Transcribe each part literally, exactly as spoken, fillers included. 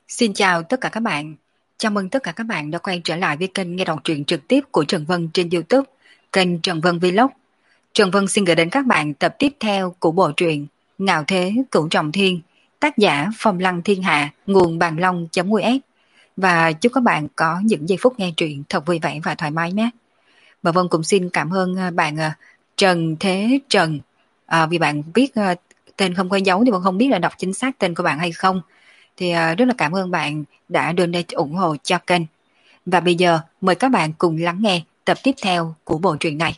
Xin chào tất cả các bạn. Chào mừng tất cả các bạn đã quay trở lại với kênh nghe đọc truyện trực tiếp của Trần Vân trên YouTube, kênh Trần Vân Vlog. Trần Vân xin gửi đến các bạn tập tiếp theo của bộ truyện Ngạo Thế Cửu Trọng Thiên, tác giả Phong Lăng Thiên Hạ, nguồn bàn long.us. Và chúc các bạn có những giây phút nghe truyện thật vui vẻ và thoải mái nhé. Và Vân cũng xin cảm ơn bạn Trần Thế Trần, à, vì bạn viết tên không có dấu thì Vân không biết là đọc chính xác tên của bạn hay không. Thì uh, rất là cảm ơn bạn đã donate ủng hộ cho kênh. Và bây giờ mời các bạn cùng lắng nghe tập tiếp theo của bộ truyện này.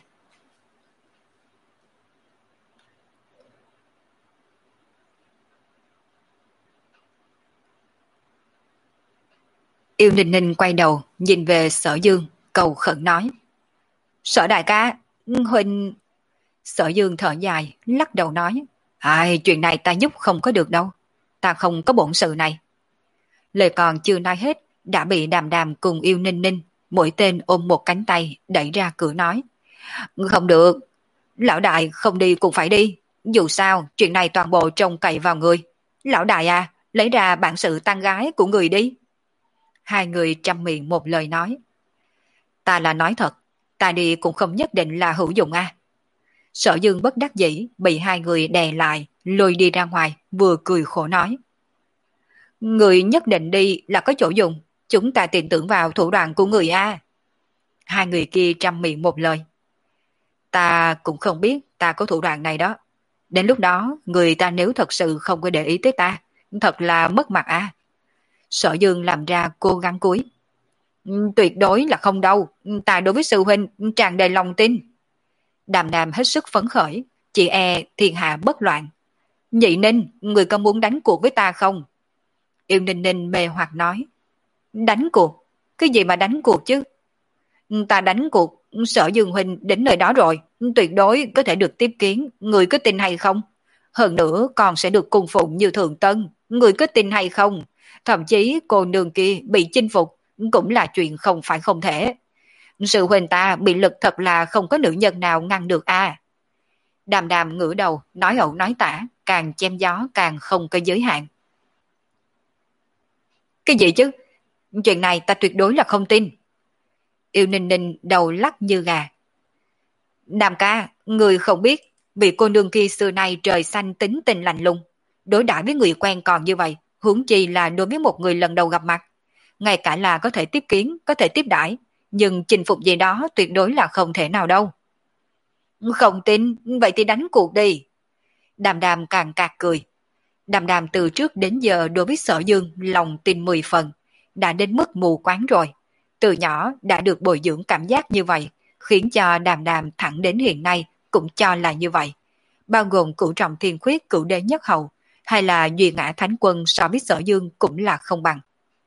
Yêu Ninh Ninh quay đầu nhìn về Sở Dương, cầu khẩn nói: Sở đại ca, huynh... Sở Dương thở dài, lắc đầu nói: Ai, chuyện này ta giúp không có được đâu, ta không có bổn sự này. Lời còn chưa nói hết đã bị Đàm Đàm cùng Yêu Ninh Ninh mỗi tên ôm một cánh tay đẩy ra cửa nói: Không được, lão đại không đi cũng phải đi, dù sao chuyện này toàn bộ trông cậy vào người. Lão đại à, lấy ra bản sự tang gái của người đi. Hai người trăm miệng một lời nói: Ta là nói thật, ta đi cũng không nhất định là hữu dụng à. Sở Dương bất đắc dĩ bị hai người đè lại lôi đi ra ngoài, vừa cười khổ nói: Người nhất định đi là có chỗ dùng, chúng ta tin tưởng vào thủ đoạn của người a. Hai người kia trăm miệng một lời: Ta cũng không biết ta có thủ đoạn này đó. Đến lúc đó người ta nếu thật sự không có để ý tới ta, thật là mất mặt a. Sở Dương làm ra cố gắng cúi: Tuyệt đối là không đâu, ta đối với sư huynh tràn đầy lòng tin. Đàm Đàm hết sức phấn khởi, chị e thiên hạ bất loạn. Nhị Ninh, người có muốn đánh cuộc với ta không? Yêu Ninh Ninh mê hoặc nói: Đánh cuộc? Cái gì mà đánh cuộc chứ? Ta đánh cuộc, Sở Dương huynh đến nơi đó rồi, tuyệt đối có thể được tiếp kiến, người có tin hay không? Hơn nữa còn sẽ được cung phụng như Thượng Tân, người có tin hay không? Thậm chí cô nương kia bị chinh phục cũng là chuyện không phải không thể. Sự huynh ta bị lực thật là không có nữ nhân nào ngăn được a. À. Đàm Đàm ngửa đầu nói ẩu nói tả, càng chém gió càng không có giới hạn. Cái gì chứ? Chuyện này ta tuyệt đối là không tin. Yêu Ninh Ninh đầu lắc như gà. Đàm ca, người không biết, vì cô nương kia xưa nay trời xanh tính tình lạnh lùng, đối đãi với người quen còn như vậy, huống chi là đối với một người lần đầu gặp mặt. Ngay cả là có thể tiếp kiến, có thể tiếp đãi, nhưng chinh phục gì đó tuyệt đối là không thể nào đâu. Không tin, vậy thì đánh cuộc đi. Đàm Đàm càng cạc cười. Đàm Đàm từ trước đến giờ đối với Sở Dương lòng tin mười phần, đã đến mức mù quáng rồi. Từ nhỏ đã được bồi dưỡng cảm giác như vậy, khiến cho Đàm Đàm thẳng đến hiện nay cũng cho là như vậy. Bao gồm Cửu Trọng Thiên Khuyết, Cửu Đế Nhất Hầu, hay là Duy Ngã Thánh Quân so với Sở Dương cũng là không bằng.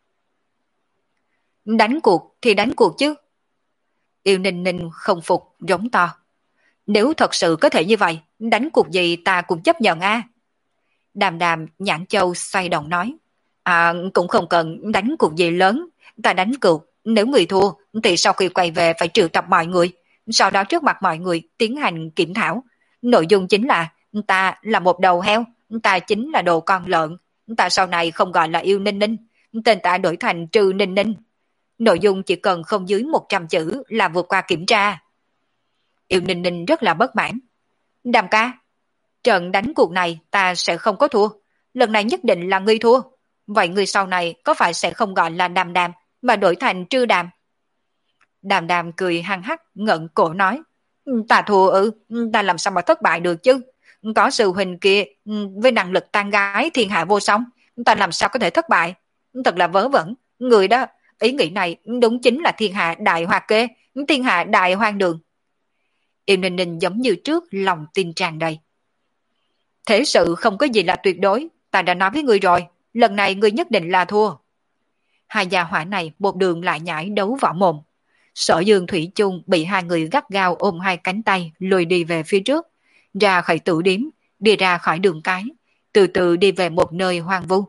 Đánh cuộc thì đánh cuộc chứ. Yêu Ninh Ninh không phục, rống to: Nếu thật sự có thể như vậy, đánh cuộc gì ta cũng chấp nhận a. À. Đàm Đàm nhãn châu xoay động nói: À, cũng không cần đánh cuộc gì lớn, ta đánh cuộc, nếu người thua thì sau khi quay về phải triệu tập mọi người, sau đó trước mặt mọi người tiến hành kiểm thảo. Nội dung chính là ta là một đầu heo, ta chính là đồ con lợn, ta sau này không gọi là Yêu Ninh Ninh, tên ta đổi thành Trừ Ninh Ninh. Nội dung chỉ cần không dưới một trăm chữ là vượt qua kiểm tra. Yêu Ninh Ninh rất là bất mãn. Đàm ca, trận đánh cuộc này ta sẽ không có thua, lần này nhất định là ngươi thua. Vậy ngươi sau này có phải sẽ không gọi là Đàm Đàm mà đổi thành Trư Đàm? Đàm Đàm cười hăng hắc ngẩng cổ nói: Ta thua ư? Ta làm sao mà thất bại được chứ? Có sư huynh kia với năng lực tang gái thiên hạ vô song, ta làm sao có thể thất bại? Thật là vớ vẩn. Người đó, ý nghĩ này đúng chính là thiên hạ đại hoa kê, thiên hạ đại hoang đường. Yêu Ninh Ninh giống như trước lòng tin tràn đầy. Thế sự không có gì là tuyệt đối, ta đã nói với ngươi rồi, lần này ngươi nhất định là thua. Hai gia hỏa này một đường lại nhảy đấu võ mồm. Sở Dương thủy chung bị hai người gắt gao ôm hai cánh tay lùi đi về phía trước, ra khỏi tử điếm, đi ra khỏi đường cái, từ từ đi về một nơi hoang vu.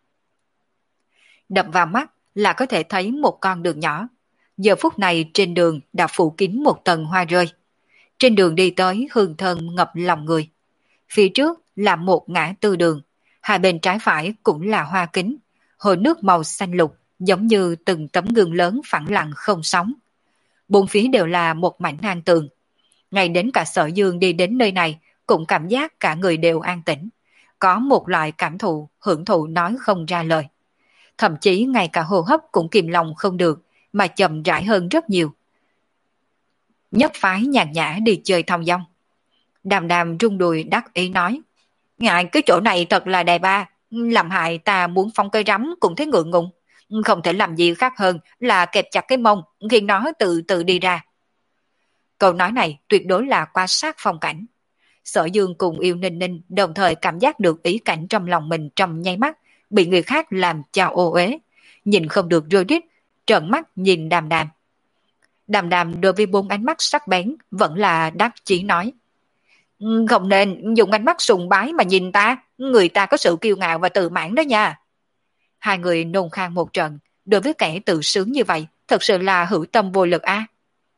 Đập vào mắt là có thể thấy một con đường nhỏ. Giờ phút này trên đường đã phủ kín một tầng hoa rơi. Trên đường đi tới hương thơm ngập lòng người. Phía trước là một ngã tư đường, hai bên trái phải cũng là hoa kính, hồ nước màu xanh lục giống như từng tấm gương lớn phẳng lặng không sóng. Bốn phía đều là một mảnh an tường. Ngay đến cả Sở Dương đi đến nơi này cũng cảm giác cả người đều an tĩnh, có một loại cảm thụ, hưởng thụ nói không ra lời. Thậm chí ngay cả hô hấp cũng kìm lòng không được, mà chậm rãi hơn rất nhiều. Nhất phái nhàn nhã đi chơi thong dong. Đàm đàm rung đùi đắc ý nói, ngại cái chỗ này thật là đẹp à, làm hại ta muốn phong cây rắm cũng thấy ngượng ngùng, không thể làm gì khác hơn là kẹp chặt cái mông khiến nó từ từ đi ra. Câu nói này tuyệt đối là quan sát phong cảnh. Sở Dương cùng Yêu Ninh Ninh đồng thời cảm giác được ý cảnh trong lòng mình trong nháy mắt, bị người khác làm cho ô uế, nhìn không được rơi rít, trợn mắt nhìn đàm đàm. Đàm đàm đối với bốn ánh mắt sắc bén vẫn là đắc chí nói, không nên dùng ánh mắt sùng bái mà nhìn ta, người ta có sự kiêu ngạo và tự mãn đó nha. Hai người nôn khan một trận, đối với kẻ tự sướng như vậy, thật sự là hữu tâm vô lực a. À?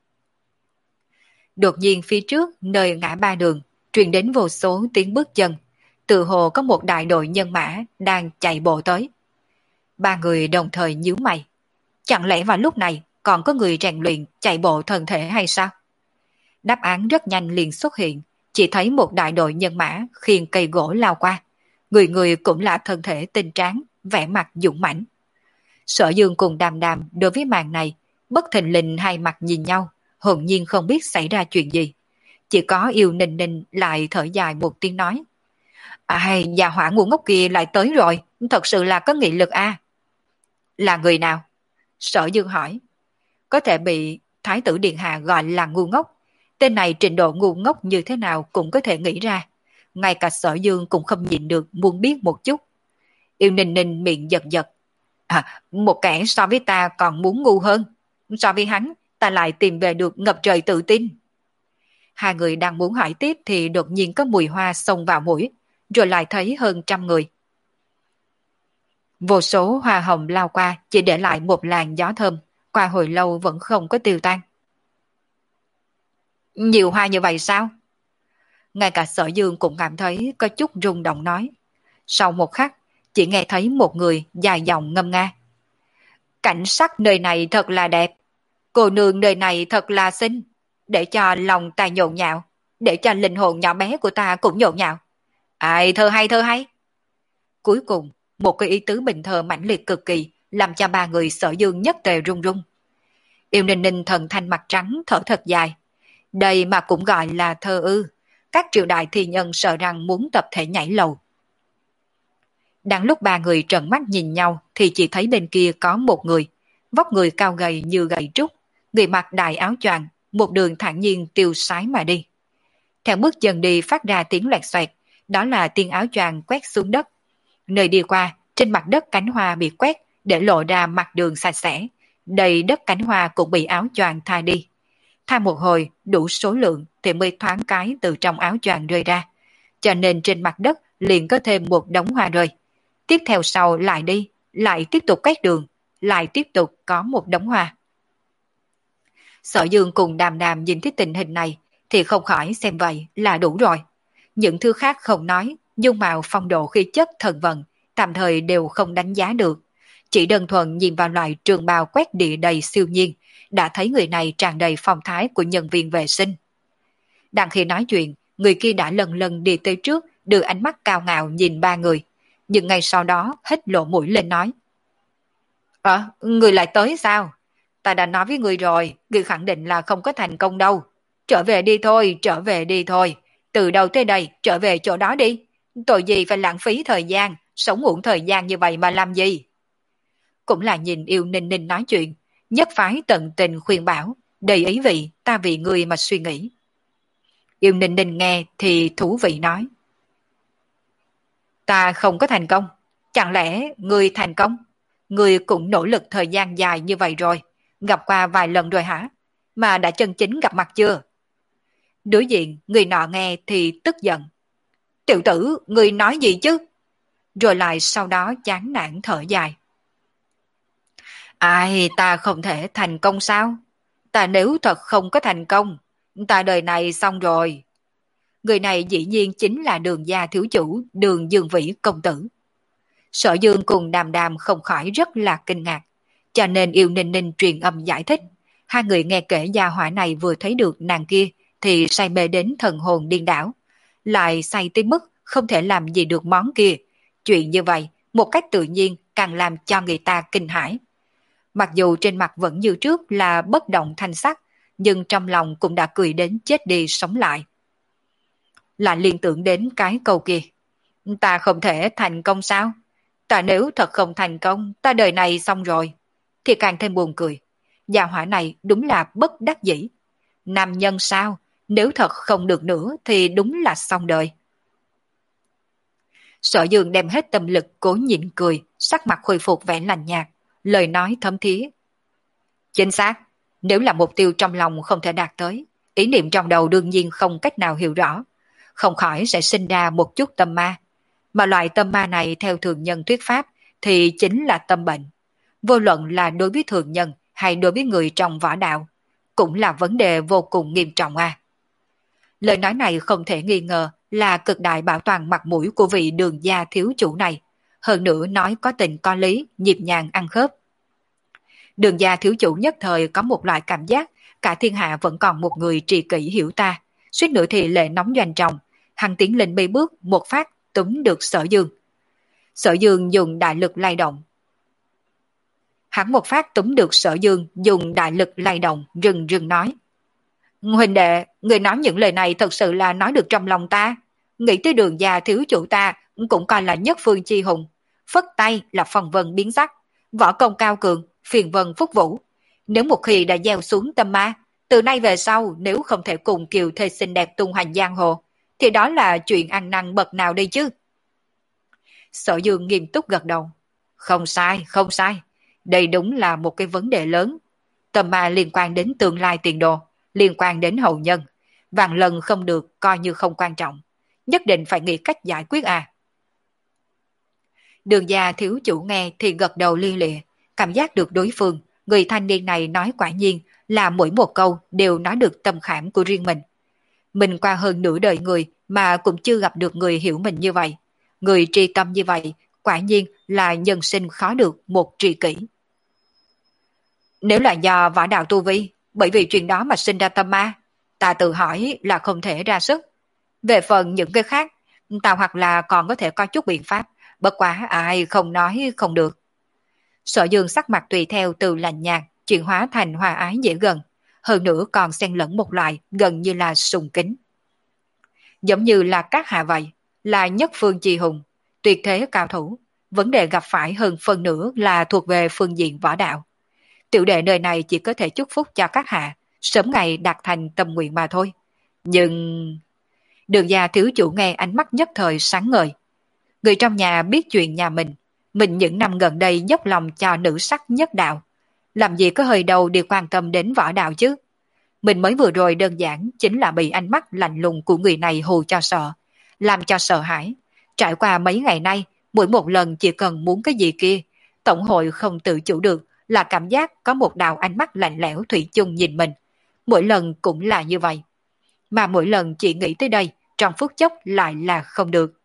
Đột nhiên phía trước, nơi ngã ba đường, truyền đến vô số tiếng bước chân, tự hồ có một đại đội nhân mã đang chạy bộ tới. Ba người đồng thời nhíu mày. Chẳng lẽ vào lúc này còn có người rèn luyện chạy bộ thân thể hay sao? Đáp án rất nhanh liền xuất hiện, chỉ thấy một đại đội nhân mã khiêng cây gỗ lao qua. Người người cũng là thân thể tinh tráng, vẻ mặt dũng mãnh. Sở Dương cùng đàm đàm đối với màn này, bất thình lình hai mặt nhìn nhau, hồn nhiên không biết xảy ra chuyện gì. Chỉ có Yêu Ninh Ninh lại thở dài một tiếng nói, ai, già hỏa ngu ngốc kia lại tới rồi, thật sự là có nghị lực a. À? Là người nào? Sở Dương hỏi. Có thể bị Thái tử Điện Hạ gọi là ngu ngốc. Tên này trình độ ngu ngốc như thế nào cũng có thể nghĩ ra. Ngay cả Sở Dương cũng không nhịn được muốn biết một chút. Yêu Ninh Ninh miệng giật giật. À, một kẻ so với ta còn muốn ngu hơn. So với hắn, ta lại tìm về được ngập trời tự tin. Hai người đang muốn hỏi tiếp thì đột nhiên có mùi hoa xông vào mũi, rồi lại thấy hơn trăm người. Vô số hoa hồng lao qua, chỉ để lại một làn gió thơm, qua hồi lâu vẫn không có tiêu tan. Nhiều hoa như vậy sao? Ngay cả Sở Dương cũng cảm thấy có chút rung động nói. Sau một khắc, chỉ nghe thấy một người dài dòng ngâm nga. Cảnh sắc nơi này thật là đẹp, cô nương nơi này thật là xinh, để cho lòng ta nhộn nhạo, để cho linh hồn nhỏ bé của ta cũng nhộn nhạo. Ai, thơ hay thơ hay. Cuối cùng, một cái ý tứ bình thơ mãnh liệt cực kỳ, làm cho ba người Sở Dương nhất tề run run. Yêu Ninh Ninh thần thanh mặt trắng thở thật dài. Đây mà cũng gọi là thơ ư. Các triều đại thi nhân sợ rằng muốn tập thể nhảy lầu. Đang lúc ba người trợn mắt nhìn nhau thì chỉ thấy bên kia có một người, vóc người cao gầy như gậy trúc, người mặc đại áo choàng, một đường thản nhiên tiêu sái mà đi. Theo bước chân đi phát ra tiếng loẹt xoẹt, đó là tiếng áo choàng quét xuống đất. Nơi đi qua, trên mặt đất cánh hoa bị quét để lộ ra mặt đường sạch sẽ, đầy đất cánh hoa cũng bị áo choàng tha đi. Tha một hồi đủ số lượng thì mới thoáng cái từ trong áo choàng rơi ra, cho nên trên mặt đất liền có thêm một đống hoa rơi. Tiếp theo sau lại đi, lại tiếp tục quét đường, lại tiếp tục có một đống hoa. Sở Dương cùng đàm đàm nhìn thấy tình hình này thì không khỏi xem vậy là đủ rồi. Những thứ khác không nói, dung mạo phong độ khí chất thần vận tạm thời đều không đánh giá được. Chỉ đơn thuần nhìn vào loại trường bào quét địa đầy siêu nhiên, đã thấy người này tràn đầy phong thái của nhân viên vệ sinh. Đang khi nói chuyện, người kia đã lần lần đi tới trước, đưa ánh mắt cao ngạo nhìn ba người. Nhưng ngay sau đó hết lộ mũi lên nói. Ờ, người lại tới sao? Ta đã nói với người rồi, người khẳng định là không có thành công đâu. Trở về đi thôi, trở về đi thôi. Từ đầu tới đây, trở về chỗ đó đi. Tội gì phải lãng phí thời gian, sống uổng thời gian như vậy mà làm gì? Cũng là nhìn Yêu Ninh Ninh nói chuyện, nhất phái tận tình khuyên bảo, đầy ý vị, ta vì người mà suy nghĩ. Yêu Ninh Ninh nghe thì thú vị nói. Ta không có thành công, chẳng lẽ người thành công? Người cũng nỗ lực thời gian dài như vậy rồi, gặp qua vài lần rồi hả? Mà đã chân chính gặp mặt chưa? Đối diện, người nọ nghe thì tức giận. Tiểu tử, người nói gì chứ? Rồi lại sau đó chán nản thở dài. Ai, ta không thể thành công sao? Ta nếu thật không có thành công, ta đời này xong rồi. Người này dĩ nhiên chính là Đường gia thiếu chủ, Đường Dương Vĩ công tử. Sở Dương cùng Đàm Đàm không khỏi rất là kinh ngạc, cho nên Yêu Ninh Ninh truyền âm giải thích. Hai người nghe kể gia hỏa này vừa thấy được nàng kia thì say mê đến thần hồn điên đảo, lại say tới mức không thể làm gì được món kia. Chuyện như vậy, một cách tự nhiên càng làm cho người ta kinh hãi. Mặc dù trên mặt vẫn như trước là bất động thanh sắc, nhưng trong lòng cũng đã cười đến chết đi sống lại. Lại liên tưởng đến cái câu kia. Ta không thể thành công sao? Ta nếu thật không thành công, ta đời này xong rồi. Thì càng thêm buồn cười. Gia hỏa này đúng là bất đắc dĩ. Nam nhân sao? Nếu thật không được nữa thì đúng là xong đời. Sở Dương đem hết tâm lực cố nhịn cười, sắc mặt khôi phục vẻ lạnh nhạt, lời nói thấm thía. Chính xác, nếu là mục tiêu trong lòng không thể đạt tới, ý niệm trong đầu đương nhiên không cách nào hiểu rõ, không khỏi sẽ sinh ra một chút tâm ma. Mà loại tâm ma này theo thường nhân thuyết pháp thì chính là tâm bệnh. Vô luận là đối với thường nhân hay đối với người trong võ đạo, cũng là vấn đề vô cùng nghiêm trọng à. Lời nói này không thể nghi ngờ là cực đại bảo toàn mặt mũi của vị Đường gia thiếu chủ này, hơn nữa nói có tình có lý, nhịp nhàng ăn khớp. Đường gia thiếu chủ nhất thời có một loại cảm giác cả thiên hạ vẫn còn một người tri kỷ hiểu ta, suýt nữa thì lệ nóng doanh trọng, hắn tiến lên mấy bước một phát túm được Sở Dương. Sở Dương dùng đại lực lay động. Hắn một phát túm được Sở Dương dùng đại lực lay động, rừng rừng nói. Huynh đệ, người nói những lời này thật sự là nói được trong lòng ta. Nghĩ tới Đường gia thiếu chủ ta cũng coi là nhất phương chi hùng. Phất tay là phong vân biến sắc, võ công cao cường, phiền vân phúc vũ. Nếu một khi đã gieo xuống tâm ma, từ nay về sau nếu không thể cùng kiều thê xinh đẹp tung hoành giang hồ, thì đó là chuyện ăn năn bậc nào đây chứ? Sở Dương nghiêm túc gật đầu. Không sai, không sai. Đây đúng là một cái vấn đề lớn. Tâm ma liên quan đến tương lai tiền đồ, liên quan đến hậu nhân. Vạn lần không được coi như không quan trọng. Nhất định phải nghĩ cách giải quyết à. Đường gia thiếu chủ nghe thì gật đầu li lịa, cảm giác được đối phương, người thanh niên này nói quả nhiên là mỗi một câu đều nói được tâm khảm của riêng mình. Mình qua hơn nửa đời người mà cũng chưa gặp được người hiểu mình như vậy. Người tri tâm như vậy, quả nhiên là nhân sinh khó được một tri kỷ. Nếu là do võ đạo tu vi, bởi vì chuyện đó mà sinh ra tâm ma, ta tự hỏi là không thể ra sức. Về phần những cái khác, ta hoặc là còn có thể có chút biện pháp, bất quá ai không nói không được. Sở Dương sắc mặt tùy theo từ lạnh nhạt, chuyển hóa thành hòa ái dễ gần, hơn nữa còn xen lẫn một loại gần như là sùng kính. Giống như là các hạ vậy, là nhất phương chi hùng, tuyệt thế cao thủ, vấn đề gặp phải hơn phần nữa là thuộc về phương diện võ đạo. Tiểu đệ nơi này chỉ có thể chúc phúc cho các hạ, sớm ngày đạt thành tâm nguyện mà thôi. Nhưng... Đường gia thiếu chủ nghe ánh mắt nhất thời sáng ngời. Người trong nhà biết chuyện nhà mình, mình những năm gần đây dốc lòng cho nữ sắc nhất đạo. Làm gì có hơi đầu đi quan tâm đến võ đạo chứ? Mình mới vừa rồi đơn giản chính là bị ánh mắt lạnh lùng của người này hù cho sợ, làm cho sợ hãi. Trải qua mấy ngày nay, mỗi một lần chỉ cần muốn cái gì kia, tổng hội không tự chủ được là cảm giác có một đạo ánh mắt lạnh lẽo thủy chung nhìn mình. Mỗi lần cũng là như vậy. Mà mỗi lần chỉ nghĩ tới đây, trong phút chốc lại là không được.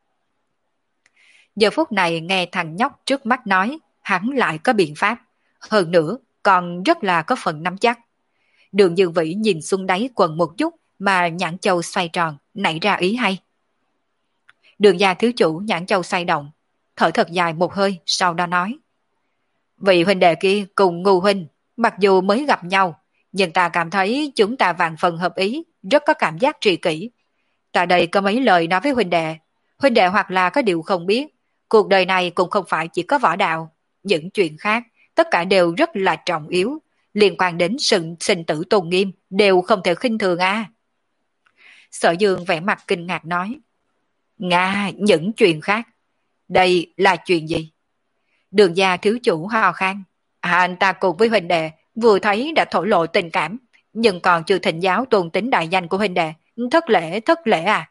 Giờ phút này nghe thằng nhóc trước mắt nói, hắn lại có biện pháp. Hơn nữa, còn rất là có phần nắm chắc. Đường Dương Vĩ nhìn xuống đáy quần một chút mà nhãn châu xoay tròn, nảy ra ý hay. Đường gia thiếu chủ nhãn châu xoay động, thở thật dài một hơi, sau đó nói. Vị huynh đệ kia cùng Ngưu huynh, mặc dù mới gặp nhau, nhưng ta cảm thấy chúng ta vạn phần hợp ý, rất có cảm giác tri kỷ. Ta đây có mấy lời nói với huynh đệ. Huynh đệ hoặc là có điều không biết, cuộc đời này cũng không phải chỉ có võ đạo. Những chuyện khác, tất cả đều rất là trọng yếu, liên quan đến sự sinh tử tôn nghiêm, đều không thể khinh thường a. À. Sở Dương vẻ mặt kinh ngạc nói. Nga, những chuyện khác. Đây là chuyện gì? Đường gia thiếu chủ ho khan. À, anh ta cùng với huynh đệ, vừa thấy đã thổ lộ tình cảm, nhưng còn chưa thịnh giáo tôn tính đại danh của huynh đệ. Thất lễ, thất lễ à?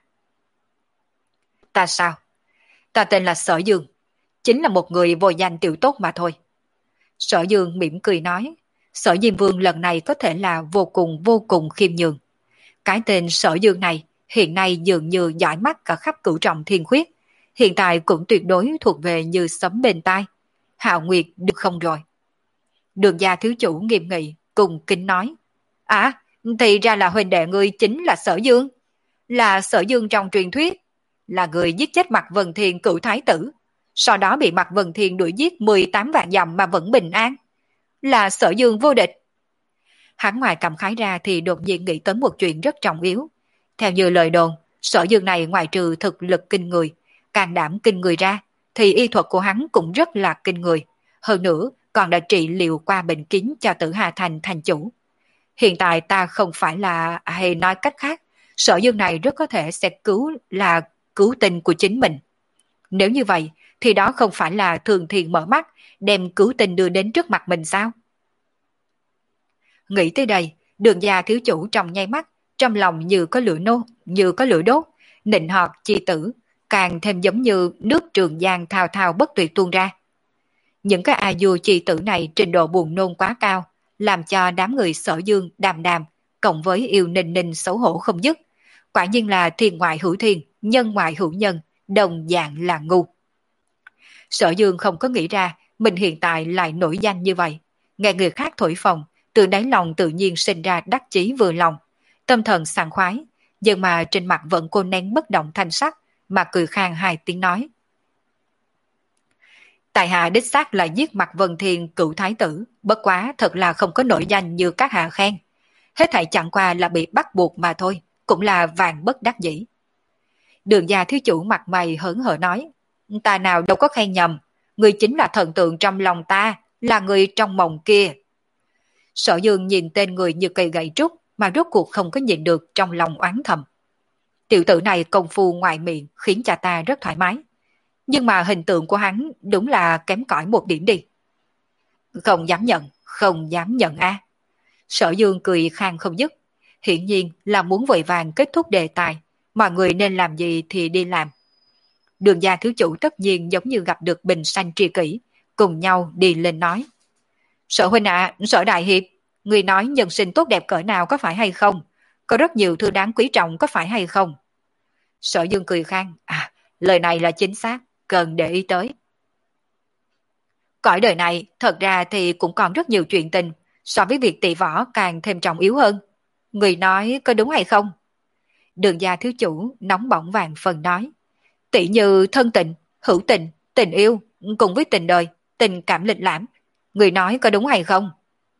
Ta sao? Ta tên là Sở Dương, chính là một người vô danh tiểu tốt mà thôi. Sở Dương mỉm cười nói, Sở Diêm Vương lần này có thể là vô cùng vô cùng khiêm nhường. Cái tên Sở Dương này hiện nay dường như giỏi mắt cả khắp cửu trọng thiên khuyết, hiện tại cũng tuyệt đối thuộc về như sấm bên tai. Hạo Nguyệt được không rồi? Đường gia thiếu chủ nghiêm nghị, cùng kính nói. À, thì ra là huynh đệ ngươi chính là Sở Dương. Là Sở Dương trong truyền thuyết. Là người giết chết Mạc Vân Thiên cựu thái tử. Sau đó bị Mạc Vân Thiên đuổi giết mười tám vạn dặm mà vẫn bình an. Là Sở Dương vô địch. Hắn ngoài cảm khái ra thì đột nhiên nghĩ tới một chuyện rất trọng yếu. Theo như lời đồn, Sở Dương này ngoài trừ thực lực kinh người, can đảm kinh người ra, thì y thuật của hắn cũng rất là kinh người. Hơn nữa, còn đã trị liệu qua bệnh kín cho Tử Hà Thành thành chủ. Hiện tại ta không phải là, hay nói cách khác, Sở Dương này rất có thể sẽ cứu là cứu tinh của chính mình. Nếu như vậy, thì đó không phải là thường thiền mở mắt, đem cứu tinh đưa đến trước mặt mình sao? Nghĩ tới đây, đường gia thiếu chủ trong nháy mắt, trong lòng như có lửa nô, như có lửa đốt, nịnh họt chi tử, càng thêm giống như nước Trường Giang thao thao bất tuyệt tuôn ra. Những cái a du chi tử này trình độ buồn nôn quá cao, làm cho đám người Sở Dương đàm đàm, cộng với yêu ninh ninh xấu hổ không dứt. Quả nhiên là thiên ngoại hữu thiên, nhân ngoại hữu nhân, đồng dạng là ngu. Sở Dương không có nghĩ ra mình hiện tại lại nổi danh như vậy. Nghe người khác thổi phồng, từ đáy lòng tự nhiên sinh ra đắc chí vừa lòng, tâm thần sảng khoái, nhưng mà trên mặt vẫn cô nén bất động thanh sắc, mà cười khang hai tiếng nói. Tại hạ đích xác là giết Mạc Vân Thiên cựu thái tử, bất quá thật là không có nổi danh như các hạ khen. Hết thảy chẳng qua là bị bắt buộc mà thôi, cũng là vàng bất đắc dĩ. Đường gia thiếu chủ mặt mày hớn hở nói, ta nào đâu có khen nhầm, người chính là thần tượng trong lòng ta, là người trong mộng kia. Sở Dương nhìn tên người như cây gậy trúc mà rốt cuộc không có nhìn được trong lòng oán thầm. Tiểu tử này công phu ngoài miệng khiến cha ta rất thoải mái. Nhưng mà hình tượng của hắn đúng là kém cỏi một điểm đi. Không dám nhận, không dám nhận a. Sở Dương cười khang không dứt. Hiển nhiên là muốn vội vàng kết thúc đề tài. Mọi người nên làm gì thì đi làm. Đường gia thiếu chủ tất nhiên giống như gặp được bình sanh tri kỷ, cùng nhau đi lên nói. Sở huynh ạ, à, Sở đại hiệp, người nói nhân sinh tốt đẹp cỡ nào có phải hay không? Có rất nhiều thứ đáng quý trọng có phải hay không? Sở Dương cười khang, à, lời này là chính xác, cần để ý tới. Cõi đời này thật ra thì cũng còn rất nhiều chuyện tình, so với việc tỷ võ càng thêm trọng yếu hơn. Người nói có đúng hay không? Đường gia thiếu chủ nóng bỏng vàng phần nói. Tỷ như thân tình, hữu tình, tình yêu, cùng với tình đời, tình cảm lịch lãm. Người nói có đúng hay không?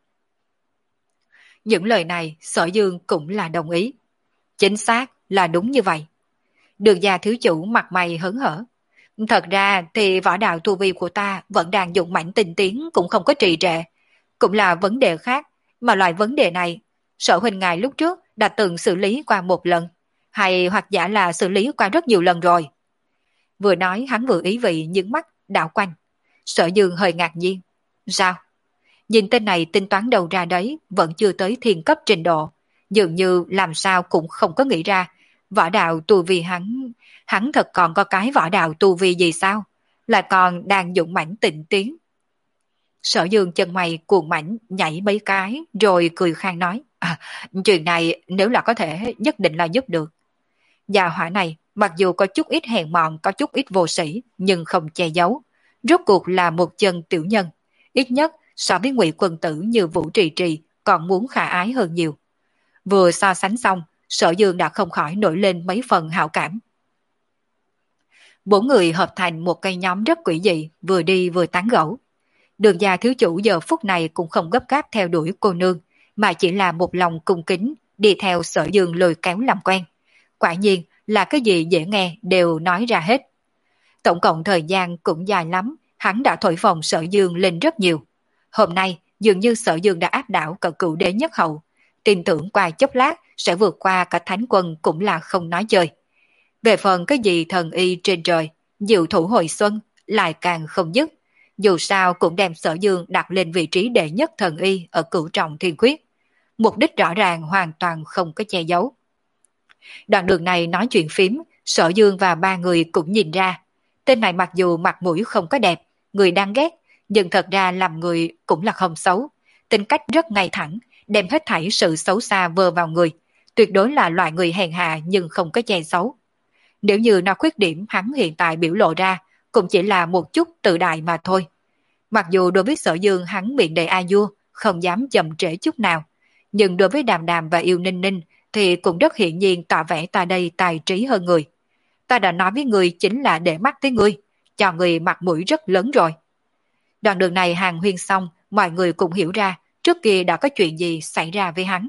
Những lời này Sở Dương cũng là đồng ý. Chính xác là đúng như vậy. Đường gia thiếu chủ mặt mày hớn hở. Thật ra thì võ đạo tu vi của ta vẫn đang dụng mãnh tinh tiến, cũng không có trì trệ. Cũng là vấn đề khác, mà loại vấn đề này Sở huynh ngài lúc trước đã từng xử lý qua một lần, hay hoặc giả là xử lý qua rất nhiều lần rồi. Vừa nói hắn vừa ý vị những mắt đảo quanh. Sở Dương hơi ngạc nhiên. Sao? Nhìn tên này tính toán đầu ra đấy, vẫn chưa tới thiên cấp trình độ, dường như làm sao cũng không có nghĩ ra võ đạo tu vi hắn, hắn thật còn có cái võ đạo tu vi gì sao? Lại còn đang dụng mãnh tịnh tiến. Sở Dương chân mày cuồng mãnh nhảy mấy cái rồi cười khang nói, à, chuyện này nếu là có thể nhất định là giúp được. Gia hỏa này mặc dù có chút ít hèn mọn, có chút ít vô sĩ, nhưng không che giấu, rốt cuộc là một chân tiểu nhân, ít nhất so với Ngụy quân tử như Vũ Trì Trì còn muốn khả ái hơn nhiều. Vừa so sánh xong, Sở Dương đã không khỏi nổi lên mấy phần hảo cảm. Bốn người hợp thành một cây nhóm rất quỷ dị, vừa đi vừa tán gẫu. Đường gia thiếu chủ giờ phút này cũng không gấp gáp theo đuổi cô nương, mà chỉ là một lòng cung kính đi theo Sở Dương lôi kéo làm quen. Quả nhiên là cái gì dễ nghe đều nói ra hết. Tổng cộng thời gian cũng dài lắm, hắn đã thổi phồng Sở Dương lên rất nhiều. Hôm nay dường như Sở Dương đã áp đảo cả cựu đế nhất hậu, tin tưởng qua chốc lát sẽ vượt qua cả thánh quân cũng là không nói chơi. Về phần cái gì thần y trên trời, diệu thủ hồi xuân lại càng không dứt, dù sao cũng đem Sở Dương đặt lên vị trí đệ nhất thần y ở cửu trọng thiên quyết. Mục đích rõ ràng hoàn toàn không có che giấu. Đoạn đường này nói chuyện phím, Sở Dương và ba người cũng nhìn ra, tên này mặc dù mặt mũi không có đẹp, người đang ghét, nhưng thật ra làm người cũng là không xấu, tính cách rất ngay thẳng, đem hết thảy sự xấu xa vơ vào người, tuyệt đối là loại người hèn hạ nhưng không có che xấu. Nếu như nó khuyết điểm hắn hiện tại biểu lộ ra, cũng chỉ là một chút tự đại mà thôi. Mặc dù đối với Sở Dương hắn miệng đầy a vua, không dám chậm trễ chút nào, nhưng đối với Đàm Đàm và Yêu Ninh Ninh thì cũng rất hiển nhiên tỏ vẻ ta đây tài trí hơn người. Ta đã nói với người chính là để mắt tới ngươi, cho người mặt mũi rất lớn rồi. Đoạn đường này hàng huyên xong, mọi người cũng hiểu ra trước kia đã có chuyện gì xảy ra với hắn.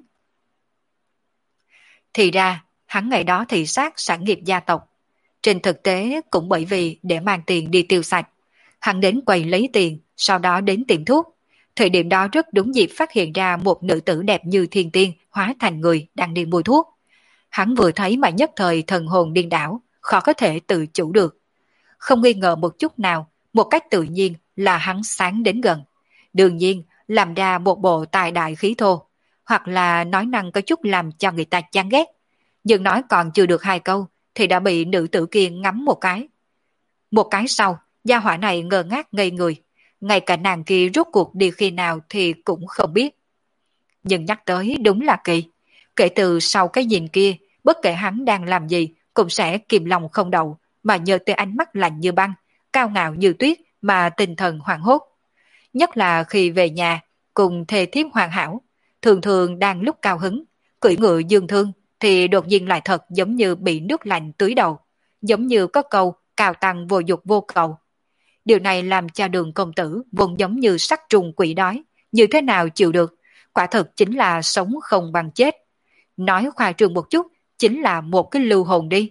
Thì ra, hắn ngày đó thị sát sản nghiệp gia tộc. Trên thực tế cũng bởi vì để mang tiền đi tiêu sạch. Hắn đến quầy lấy tiền, sau đó đến tiệm thuốc. Thời điểm đó rất đúng dịp phát hiện ra một nữ tử đẹp như thiên tiên hóa thành người đang đi mua thuốc. Hắn vừa thấy mà nhất thời thần hồn điên đảo, khó có thể tự chủ được. Không nghi ngờ một chút nào, một cách tự nhiên là hắn sáng đến gần. Đương nhiên, làm ra một bộ tài đại khí thô, hoặc là nói năng có chút làm cho người ta chán ghét. Nhưng nói còn chưa được hai câu, thì đã bị nữ tử kia ngắm một cái. Một cái sau, gia hỏa này ngơ ngác ngây người. Ngay cả nàng kia rốt cuộc đi khi nào thì cũng không biết. Nhưng nhắc tới đúng là kỳ. Kể từ sau cái nhìn kia, bất kể hắn đang làm gì, cũng sẽ kìm lòng không đậu, mà nhờ tới ánh mắt lạnh như băng, cao ngạo như tuyết mà tinh thần hoảng hốt. Nhất là khi về nhà, cùng thê thiếp hoàn hảo, thường thường đang lúc cao hứng, cưỡi ngựa dương thương, thì đột nhiên lại thật giống như bị nước lạnh tưới đầu, giống như có câu cao tăng vô dục vô cầu. Điều này làm cho Đường công tử vốn giống như sắc trùng quỷ đói, như thế nào chịu được, quả thực chính là sống không bằng chết. Nói khoa trương một chút, chính là một cái lưu hồn đi.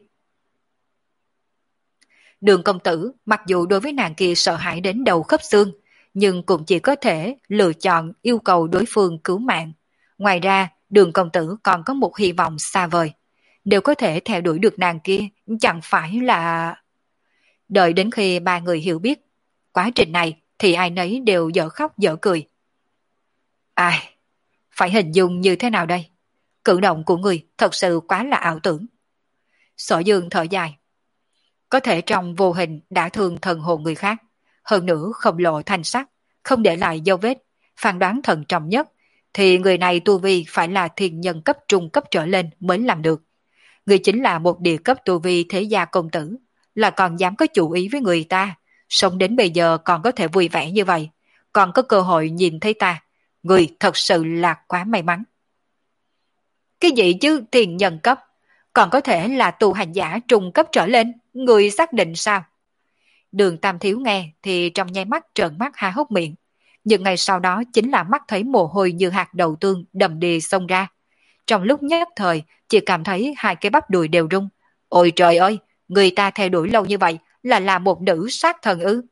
Đường công tử mặc dù đối với nàng kia sợ hãi đến đầu khớp xương, nhưng cũng chỉ có thể lựa chọn yêu cầu đối phương cứu mạng. Ngoài ra, Đường công tử còn có một hy vọng xa vời. Nếu có thể theo đuổi được nàng kia, chẳng phải là... Đợi đến khi ba người hiểu biết quá trình này thì ai nấy đều dở khóc dở cười. Ai, phải hình dung như thế nào đây? Cử động của người thật sự quá là ảo tưởng. Sở Dương thở dài. Có thể trong vô hình đã thương thần hồn người khác, hơn nữa không lộ thanh sắc, không để lại dấu vết, phán đoán thận trọng nhất, thì người này tu vi phải là thiên nhân cấp trung cấp trở lên mới làm được. Người chính là một địa cấp tu vi thế gia công tử, là còn dám có chủ ý với người ta, sống đến bây giờ còn có thể vui vẻ như vậy, còn có cơ hội nhìn thấy ta. Người thật sự là quá may mắn. Cái gì chứ thiên nhân cấp, còn có thể là tu hành giả trung cấp trở lên, người xác định sao? Đường Tam Thiếu nghe thì trong nháy mắt trợn mắt há hốc miệng, nhưng ngày sau đó chính là mắt thấy mồ hôi như hạt đậu tương đầm đìa xông ra. Trong lúc nhất thời chỉ cảm thấy hai cái bắp đùi đều rung. Ôi trời ơi, người ta theo đuổi lâu như vậy là là một nữ sát thần ư?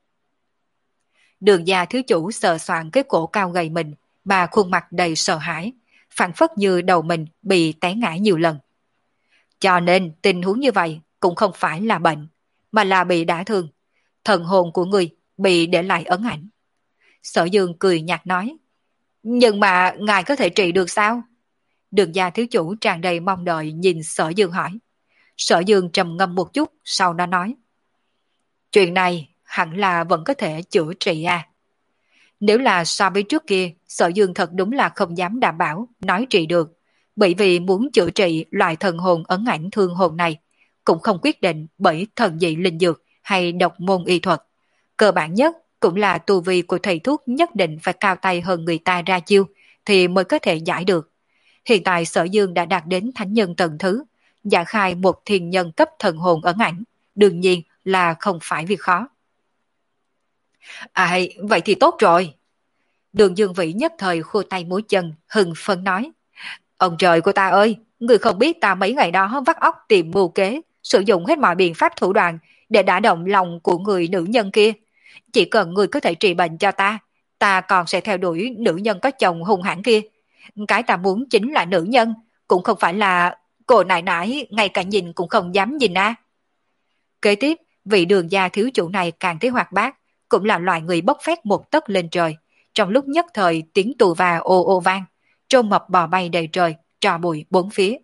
Đường gia thiếu chủ sờ soạn cái cổ cao gầy mình, mà khuôn mặt đầy sợ hãi, phảng phất như đầu mình bị té ngã nhiều lần. Cho nên tình huống như vậy cũng không phải là bệnh, mà là bị đả thương. Thần hồn của người bị để lại ấn ảnh. Sở Dương cười nhạt nói. Nhưng mà ngài có thể trị được sao? Đường gia thiếu chủ tràn đầy mong đợi nhìn Sở Dương hỏi. Sở Dương trầm ngâm một chút, sau đó nói. Chuyện này hẳn là vẫn có thể chữa trị à. Nếu là so với trước kia, Sở Dương thật đúng là không dám đảm bảo nói trị được, bởi vì muốn chữa trị loại thần hồn ấn ảnh thương hồn này, cũng không quyết định bởi thần dị linh dược hay độc môn y thuật. Cơ bản nhất cũng là tu vi của thầy thuốc nhất định phải cao tay hơn người ta ra chiêu, thì mới có thể giải được. Hiện tại Sở Dương đã đạt đến thánh nhân tầng thứ, giả khai một thiên nhân cấp thần hồn ấn ảnh, đương nhiên là không phải việc khó. À, vậy thì tốt rồi. Đường Dương Vĩ nhất thời khua tay múa chân, hừng phấn nói. Ông trời của ta ơi, người không biết ta mấy ngày đó vắt óc tìm mưu kế, sử dụng hết mọi biện pháp thủ đoạn để đả động lòng của người nữ nhân kia. Chỉ cần người có thể trị bệnh cho ta, ta còn sẽ theo đuổi nữ nhân có chồng hung hãn kia. Cái ta muốn chính là nữ nhân, cũng không phải là cô nại nại ngay cả nhìn cũng không dám nhìn à. Kế tiếp, vị đường gia thiếu chủ này càng thấy hoạt bát, cũng là loại người bốc phét một tấc lên trời. Trong lúc nhất thời tiếng tù và ô ô vang, trâu mập bò bay đầy trời, trò bụi bốn phía.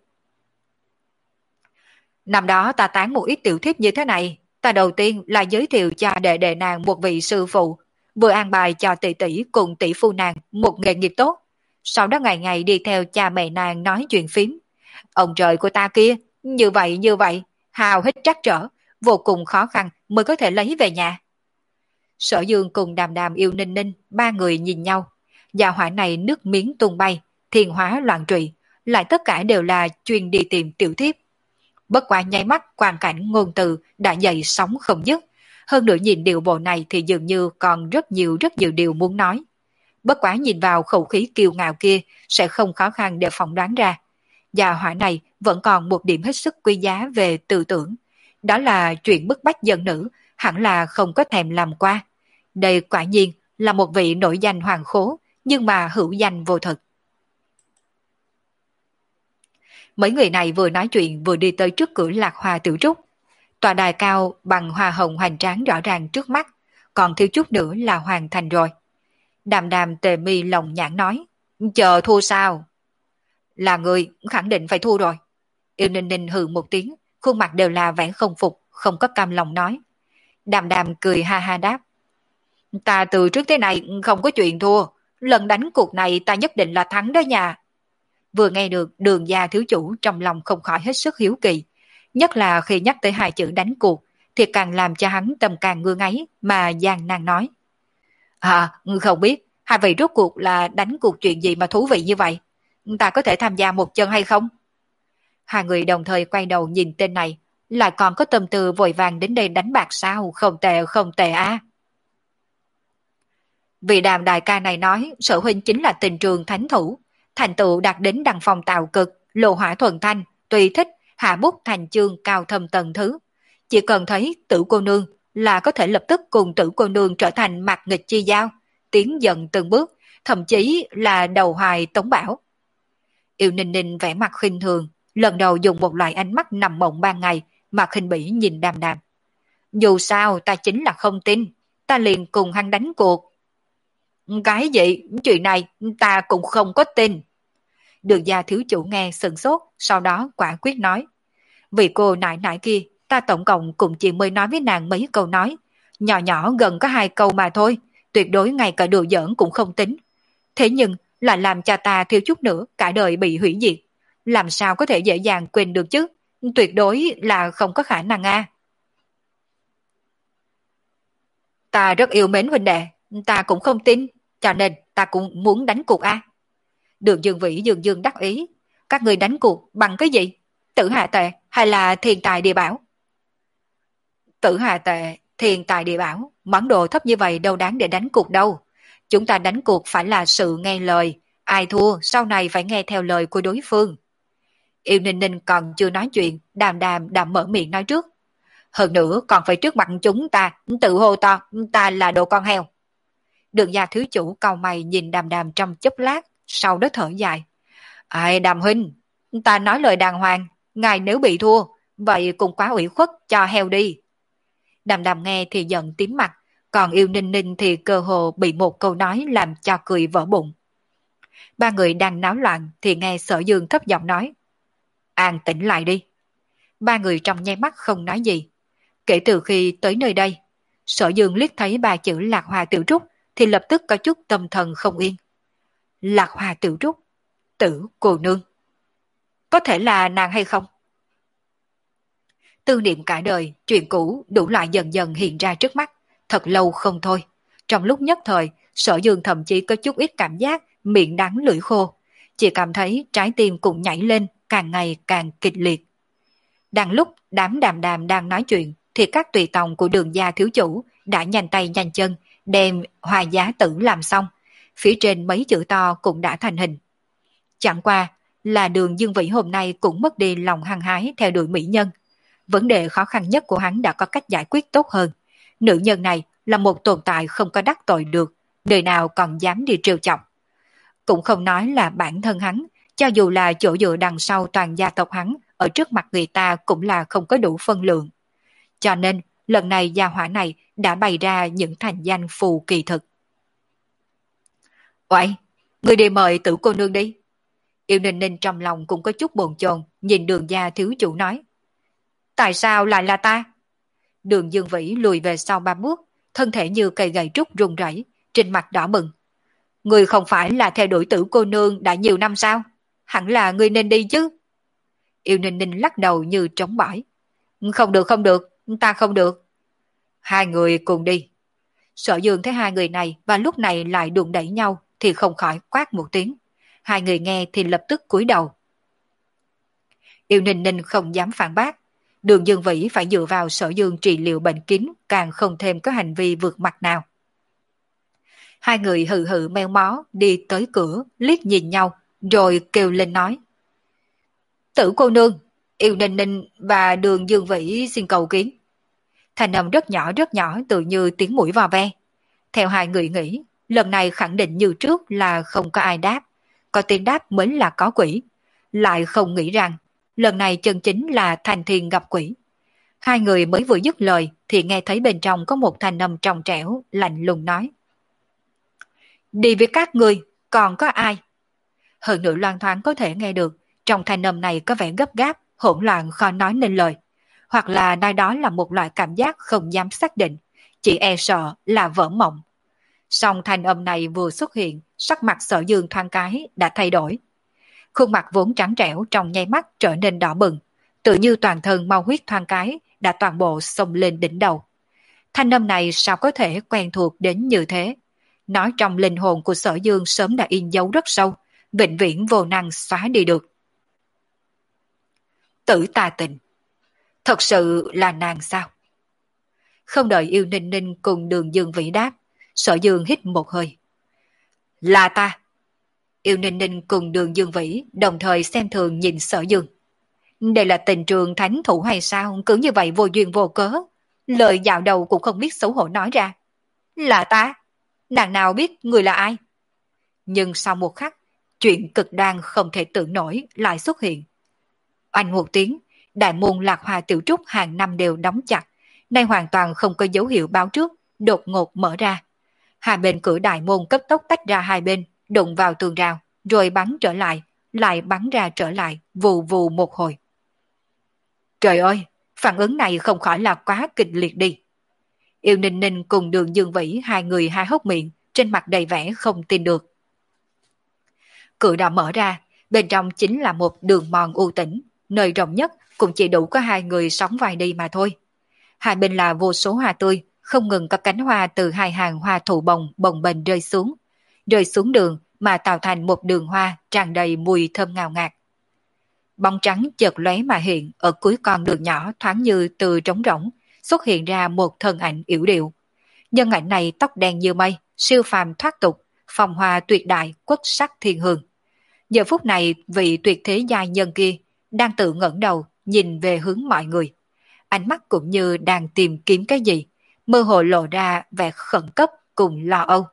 Năm đó ta tán một ít tiểu thiếp như thế này, ta đầu tiên là giới thiệu cho đệ đệ nàng một vị sư phụ, vừa an bài cho tỷ tỷ cùng tỷ phu nàng một nghề nghiệp tốt. Sau đó ngày ngày đi theo cha mẹ nàng nói chuyện phím. Ông trời của ta kia, như vậy như vậy, hào hít trắc trở, vô cùng khó khăn mới có thể lấy về nhà. Sở Dương cùng Đàm Đàm Yêu Ninh Ninh ba người nhìn nhau, gia hỏa này nước miếng tung bay, thiên hóa loạn trụy, lại tất cả đều là chuyên đi tìm tiểu thiếp. Bất quá nháy mắt quan cảnh ngôn từ đã dậy sóng không dứt, hơn nữa nhìn điều bộ này thì dường như còn rất nhiều rất nhiều điều muốn nói. Bất quá nhìn vào khẩu khí kiêu ngạo kia sẽ không khó khăn để phỏng đoán ra. Gia hỏa này vẫn còn một điểm hết sức quý giá về tư tưởng, đó là chuyện bức bách dân nữ hẳn là không có thèm làm qua. Đây quả nhiên là một vị nổi danh hoàng khố, nhưng mà hữu danh vô thực. Mấy người này vừa nói chuyện vừa đi tới trước cửa Lạc Hoa Tiểu Trúc. Tòa đài cao bằng hoa hồng hoành tráng rõ ràng trước mắt, còn thiếu chút nữa là hoàn thành rồi. Đàm Đàm tề mi lòng nhãn nói, chờ thua sao? Là người khẳng định phải thua rồi. Yêu Ninh Ninh hừ một tiếng, khuôn mặt đều là vẻ không phục, không có cam lòng nói. Đàm Đàm cười ha ha đáp, ta từ trước tới nay không có chuyện thua, lần đánh cuộc này ta nhất định là thắng đó nha. Vừa nghe được Đường gia thiếu chủ trong lòng không khỏi hết sức hiếu kỳ, nhất là khi nhắc tới hai chữ đánh cuộc thì càng làm cho hắn tâm càng ngưa ngáy mà gian nan nói. À, không biết hai vị rốt cuộc là đánh cuộc chuyện gì mà thú vị như vậy, ta có thể tham gia một chân hay không? Hai người đồng thời quay đầu nhìn tên này, lại còn có tâm tư vội vàng đến đây đánh bạc sao, không tệ không tệ a. À. Vị Đàm đại ca này nói Sở huynh chính là tình trường thánh thủ, thành tựu đạt đến đăng phong tạo cực, lộ hỏa thuần thanh, tùy thích hạ bút thành chương cao thâm tầng thứ. Chỉ cần thấy Tử cô nương là có thể lập tức cùng Tử cô nương trở thành mạc nghịch chi giao, tiến dần từng bước, thậm chí là đầu hoài tống bảo. Yêu Ninh Ninh vẻ mặt khinh thường, lần đầu dùng một loại ánh mắt nằm mộng ban ngày mà khinh bỉ nhìn Đàm Đàm. Dù sao ta chính là không tin, ta liền cùng hắn đánh cuộc. Cái gì? Chuyện này ta cũng không có tin. Đường gia thiếu chủ nghe sừng sốt, sau đó quả quyết nói. Vì cô nại nại kia, ta tổng cộng cũng chỉ mới nói với nàng mấy câu nói. Nhỏ nhỏ gần có hai câu mà thôi, tuyệt đối ngay cả đùa giỡn cũng không tính. Thế nhưng lại làm cho ta thiếu chút nữa cả đời bị hủy diệt. Làm sao có thể dễ dàng quên được chứ? Tuyệt đối là không có khả năng a. À. Ta rất yêu mến huynh đệ, ta cũng không tin, cho nên ta cũng muốn đánh cuộc a. À. Đường Dương Vĩ dương dương đắc ý, các người đánh cuộc bằng cái gì? Tử hạ tệ hay là thiên tài địa bảo? Tử hạ tệ, thiên tài địa bảo, món đồ thấp như vậy đâu đáng để đánh cuộc đâu. Chúng ta đánh cuộc phải là sự nghe lời, ai thua sau này phải nghe theo lời của đối phương. Yêu Ninh Ninh còn chưa nói chuyện, Đàm Đàm đã mở miệng nói trước. Hơn nữa còn phải trước mặt chúng ta tự hô to ta là đồ con heo. Đường gia thứ chủ cau mày nhìn Đàm Đàm trong chốc lát, sau đó thở dài. Ai Đàm huynh, ta nói lời đàng hoàng, ngài nếu bị thua, vậy cũng quá ủy khuất cho heo đi. Đàm Đàm nghe thì giận tím mặt, còn Yêu Ninh Ninh thì cơ hồ bị một câu nói làm cho cười vỡ bụng. Ba người đang náo loạn thì nghe Sở Dương thấp giọng nói. An tĩnh lại đi. Ba người trong nháy mắt không nói gì. Kể từ khi tới nơi đây, Sở Dương liếc thấy ba chữ Lạc Hoa Tiểu Trúc thì lập tức có chút tâm thần không yên. Lạc Hoa Tiểu Trúc, Tử cô nương. Có thể là nàng hay không? Tư niệm cả đời, chuyện cũ đủ loại dần dần hiện ra trước mắt, thật lâu không thôi. Trong lúc nhất thời, Sở Dương thậm chí có chút ít cảm giác miệng đắng lưỡi khô, chỉ cảm thấy trái tim cũng nhảy lên càng ngày càng kịch liệt. Đang lúc đám Đàm Đàm đang nói chuyện thì các tùy tòng của Đường gia thiếu chủ đã nhanh tay nhanh chân đem hoa giá tử làm xong, phía trên mấy chữ to cũng đã thành hình. Chẳng qua là Đường Dương Vĩ hôm nay cũng mất đi lòng hăng hái theo đuổi mỹ nhân. Vấn đề khó khăn nhất của hắn đã có cách giải quyết tốt hơn. Nữ nhân này là một tồn tại không có đắc tội được, đời nào còn dám đi trêu chọc. Cũng không nói là bản thân hắn, cho dù là chỗ dựa đằng sau toàn gia tộc hắn, ở trước mặt người ta cũng là không có đủ phân lượng. Cho nên, lần này gia hỏa này đã bày ra những thành danh phù kỳ thực. Uầy, người đi mời Tử cô nương đi. Yêu Ninh Ninh trong lòng cũng có chút bồn chồn, nhìn Đường gia thiếu chủ nói. Tại sao lại là ta? Đường Dương Vĩ lùi về sau ba bước, thân thể như cây gậy trúc run rẩy, trên mặt đỏ bừng. Người không phải là theo đuổi Tử cô nương đã nhiều năm sao? Hẳn là người nên đi chứ. Yêu Ninh Ninh lắc đầu như trống bỏi. Không được không được, ta không được. Hai người cùng đi. Sở Dương thấy hai người này và lúc này lại đụng đẩy nhau thì không khỏi quát một tiếng. Hai người nghe thì lập tức cúi đầu. Yêu Ninh Ninh không dám phản bác. Đường Dương Vĩ phải dựa vào Sở Dương trị liệu bệnh kín, càng không thêm có hành vi vượt mặt nào. Hai người hừ hừ meo mó đi tới cửa, liếc nhìn nhau, rồi kêu lên nói. Tử cô nương, Yêu Ninh Ninh và Đường Dương Vĩ xin cầu kiến. Thành âm rất nhỏ rất nhỏ tự như tiếng mũi vò ve. Theo hai người nghĩ, lần này khẳng định như trước là không có ai đáp, có tiếng đáp mới là có quỷ. Lại không nghĩ rằng, lần này chân chính là thành thiên gặp quỷ. Hai người mới vừa dứt lời thì nghe thấy bên trong có một thanh âm trong trẻo, lạnh lùng nói. Đi với các người, còn có ai? Hơn nữa loan thoáng có thể nghe được, trong thanh âm này có vẻ gấp gáp, hỗn loạn khó nói nên lời. Hoặc là nơi đó là một loại cảm giác không dám xác định, chỉ e sợ là vỡ mộng. Song thanh âm này vừa xuất hiện, sắc mặt Sở Dương thoáng cái đã thay đổi. Khuôn mặt vốn trắng trẻo trong nháy mắt trở nên đỏ bừng, tự như toàn thân mau huyết thoáng cái đã toàn bộ xông lên đỉnh đầu. Thanh âm này sao có thể quen thuộc đến như thế? Nói trong linh hồn của Sở Dương sớm đã in dấu rất sâu, vĩnh viễn vô năng xóa đi được. Tử tà tình. Thật sự là nàng sao? Không đợi Yêu Ninh Ninh cùng Đường Dương Vĩ đáp, Sở Dương hít một hơi. Là ta. Yêu Ninh Ninh cùng Đường Dương Vĩ đồng thời xem thường nhìn Sở Dương. Đây là tình trường thánh thủ hay sao? Cứ như vậy vô duyên vô cớ. Lời dạo đầu cũng không biết xấu hổ nói ra. Là ta? Nàng nào biết người là ai? Nhưng sau một khắc, chuyện cực đoan không thể tưởng nổi lại xuất hiện. Oanh một tiếng, đại môn Lạc Hoa Tiểu Trúc hàng năm đều đóng chặt, nay hoàn toàn không có dấu hiệu báo trước, đột ngột mở ra. Hai bên cửa đại môn cấp tốc tách ra hai bên, đụng vào tường rào, rồi bắn trở lại, lại bắn ra trở lại, vù vù một hồi. Trời ơi, phản ứng này không khỏi là quá kịch liệt đi. Yêu Ninh Ninh cùng Đường Dương Vĩ hai người hai hốc miệng, trên mặt đầy vẻ không tin được. Cửa đã mở ra, bên trong chính là một đường mòn u tĩnh, nơi rộng nhất cũng chỉ đủ có hai người sóng vai đi mà thôi. Hai bên là vô số hoa tươi, không ngừng có cánh hoa từ hai hàng hoa thụ bồng bồng bềnh rơi xuống, rơi xuống đường mà tạo thành một đường hoa tràn đầy mùi thơm ngào ngạt. Bóng trắng chợt lóe mà hiện ở cuối con đường nhỏ thoáng như từ trống rỗng, xuất hiện ra một thân ảnh yểu điệu. Nhân ảnh này tóc đen như mây, siêu phàm thoát tục, phong hoa tuyệt đại, quốc sắc thiên hương. Giờ phút này vị tuyệt thế giai nhân kia đang tự ngẩng đầu nhìn về hướng mọi người. Ánh mắt cũng như đang tìm kiếm cái gì, mơ hồ lộ ra vẻ khẩn cấp cùng lo âu.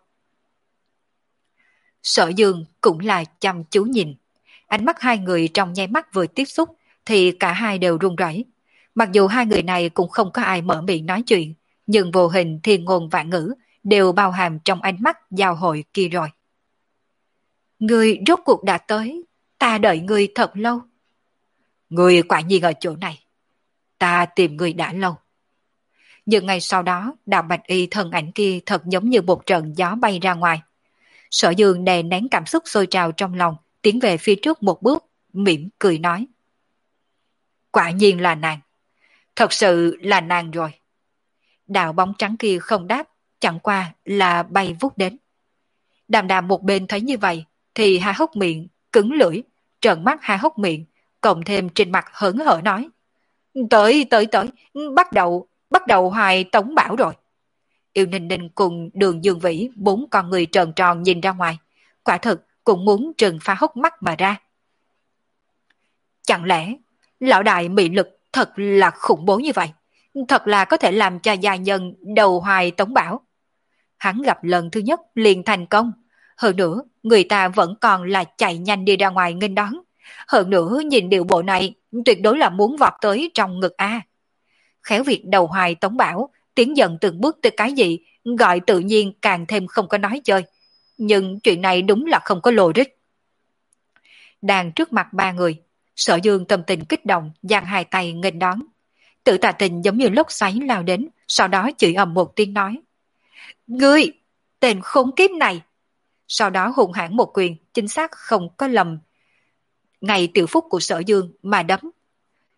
Sở Dương cũng là chăm chú nhìn. Ánh mắt hai người trong nháy mắt vừa tiếp xúc thì cả hai đều run rẩy. Mặc dù hai người này cũng không có ai mở miệng nói chuyện, nhưng vô hình thiên ngôn vạn ngữ đều bao hàm trong ánh mắt giao hội kia rồi. Ngươi rốt cuộc đã tới, ta đợi ngươi thật lâu. Ngươi quả nhiên ở chỗ này, ta tìm ngươi đã lâu. Nhưng ngày sau đó, đạo bạch y thân ảnh kia thật giống như một trận gió bay ra ngoài. Sở Dương đè nén cảm xúc sôi trào trong lòng, tiến về phía trước một bước, mỉm cười nói. Quả nhiên là nàng, thật sự là nàng rồi. Đạo bóng trắng kia không đáp, chẳng qua là bay vút đến. Đàm đàm một bên thấy như vậy, thì hai hốc miệng, cứng lưỡi, trợn mắt hai hốc miệng, cộng thêm trên mặt hớn hở nói. Tới, tới, tới, bắt đầu, bắt đầu hoài tống bảo rồi. Yêu Ninh Ninh cùng Đường Dương Vĩ bốn con người tròn tròn nhìn ra ngoài, quả thực cũng muốn trừng pha hốc mắt mà ra. Chẳng lẽ, lão đại mị lực thật là khủng bố như vậy, thật là có thể làm cho gia nhân đầu hoài tống bảo. Hắn gặp lần thứ nhất liền thành công, hơn nữa người ta vẫn còn là chạy nhanh đi ra ngoài nghênh đón. Hơn nữa nhìn điệu bộ này tuyệt đối là muốn vọt tới trong ngực A. Khéo việc đầu hoài tống bảo, tiến dần từng bước tới cái gì, gọi tự nhiên càng thêm không có nói chơi. Nhưng chuyện này đúng là không có lồ rích. Đang trước mặt ba người, Sở Dương tâm tình kích động, giang hai tay nghênh đón. Tự Tà Tình giống như lốc xoáy lao đến, sau đó chửi ầm một tiếng nói. Ngươi, tên khốn kiếp này! Sau đó hùng hãn một quyền, chính xác không có lầm. Ngày tiểu phúc của Sở Dương mà đấm.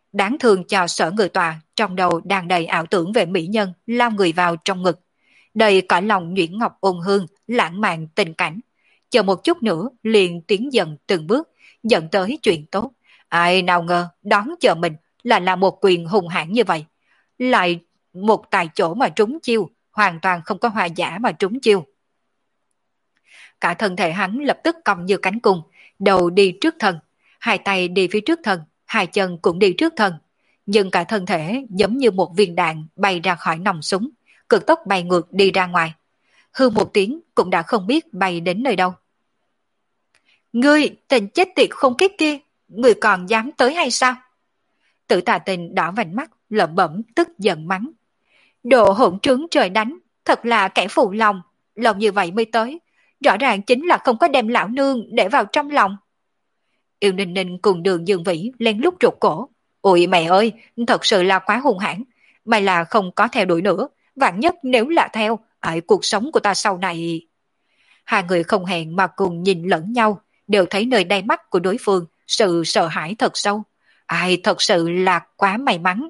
Đáng thương cho Sở Ngự Tọa, trong đầu đang đầy ảo tưởng về mỹ nhân lao người vào trong ngực. Đầy cõi lòng nhuyễn ngọc ôn hương, lãng mạn tình cảnh. Chờ một chút nữa liền tiến dần từng bước, dẫn tới chuyện tốt. Ai nào ngờ đón chờ mình là là một quyền hùng hãn như vậy. Lại một tại chỗ mà trúng chiêu, hoàn toàn không có hòa giả mà trúng chiêu. Cả thân thể hắn lập tức cong như cánh cung, đầu đi trước thân, hai tay đi phía trước thân, hai chân cũng đi trước thân. Nhưng cả thân thể giống như một viên đạn bay ra khỏi nòng súng, cực tốc bay ngược đi ra ngoài. Hư một tiếng cũng đã không biết bay đến nơi đâu. Ngươi, tên chết tiệt không kiếp kia, ngươi còn dám tới hay sao? Tử Tà Tình đỏ vành mắt, lẩm bẩm tức giận mắng. Đồ hỗn trướng trời đánh, thật là kẻ phụ lòng, lòng như vậy mới tới. Rõ ràng chính là không có đem lão nương để vào trong lòng. Yêu Ninh Ninh cùng Đường Dương Vĩ lén lút rụt cổ. Ôi mẹ ơi, thật sự là quá hung hãn. May là không có theo đuổi nữa, vạn nhất nếu là theo, ở cuộc sống của ta sau này. Hai người không hẹn mà cùng nhìn lẫn nhau, đều thấy nơi đáy mắt của đối phương sự sợ hãi thật sâu. Ai thật sự là quá may mắn.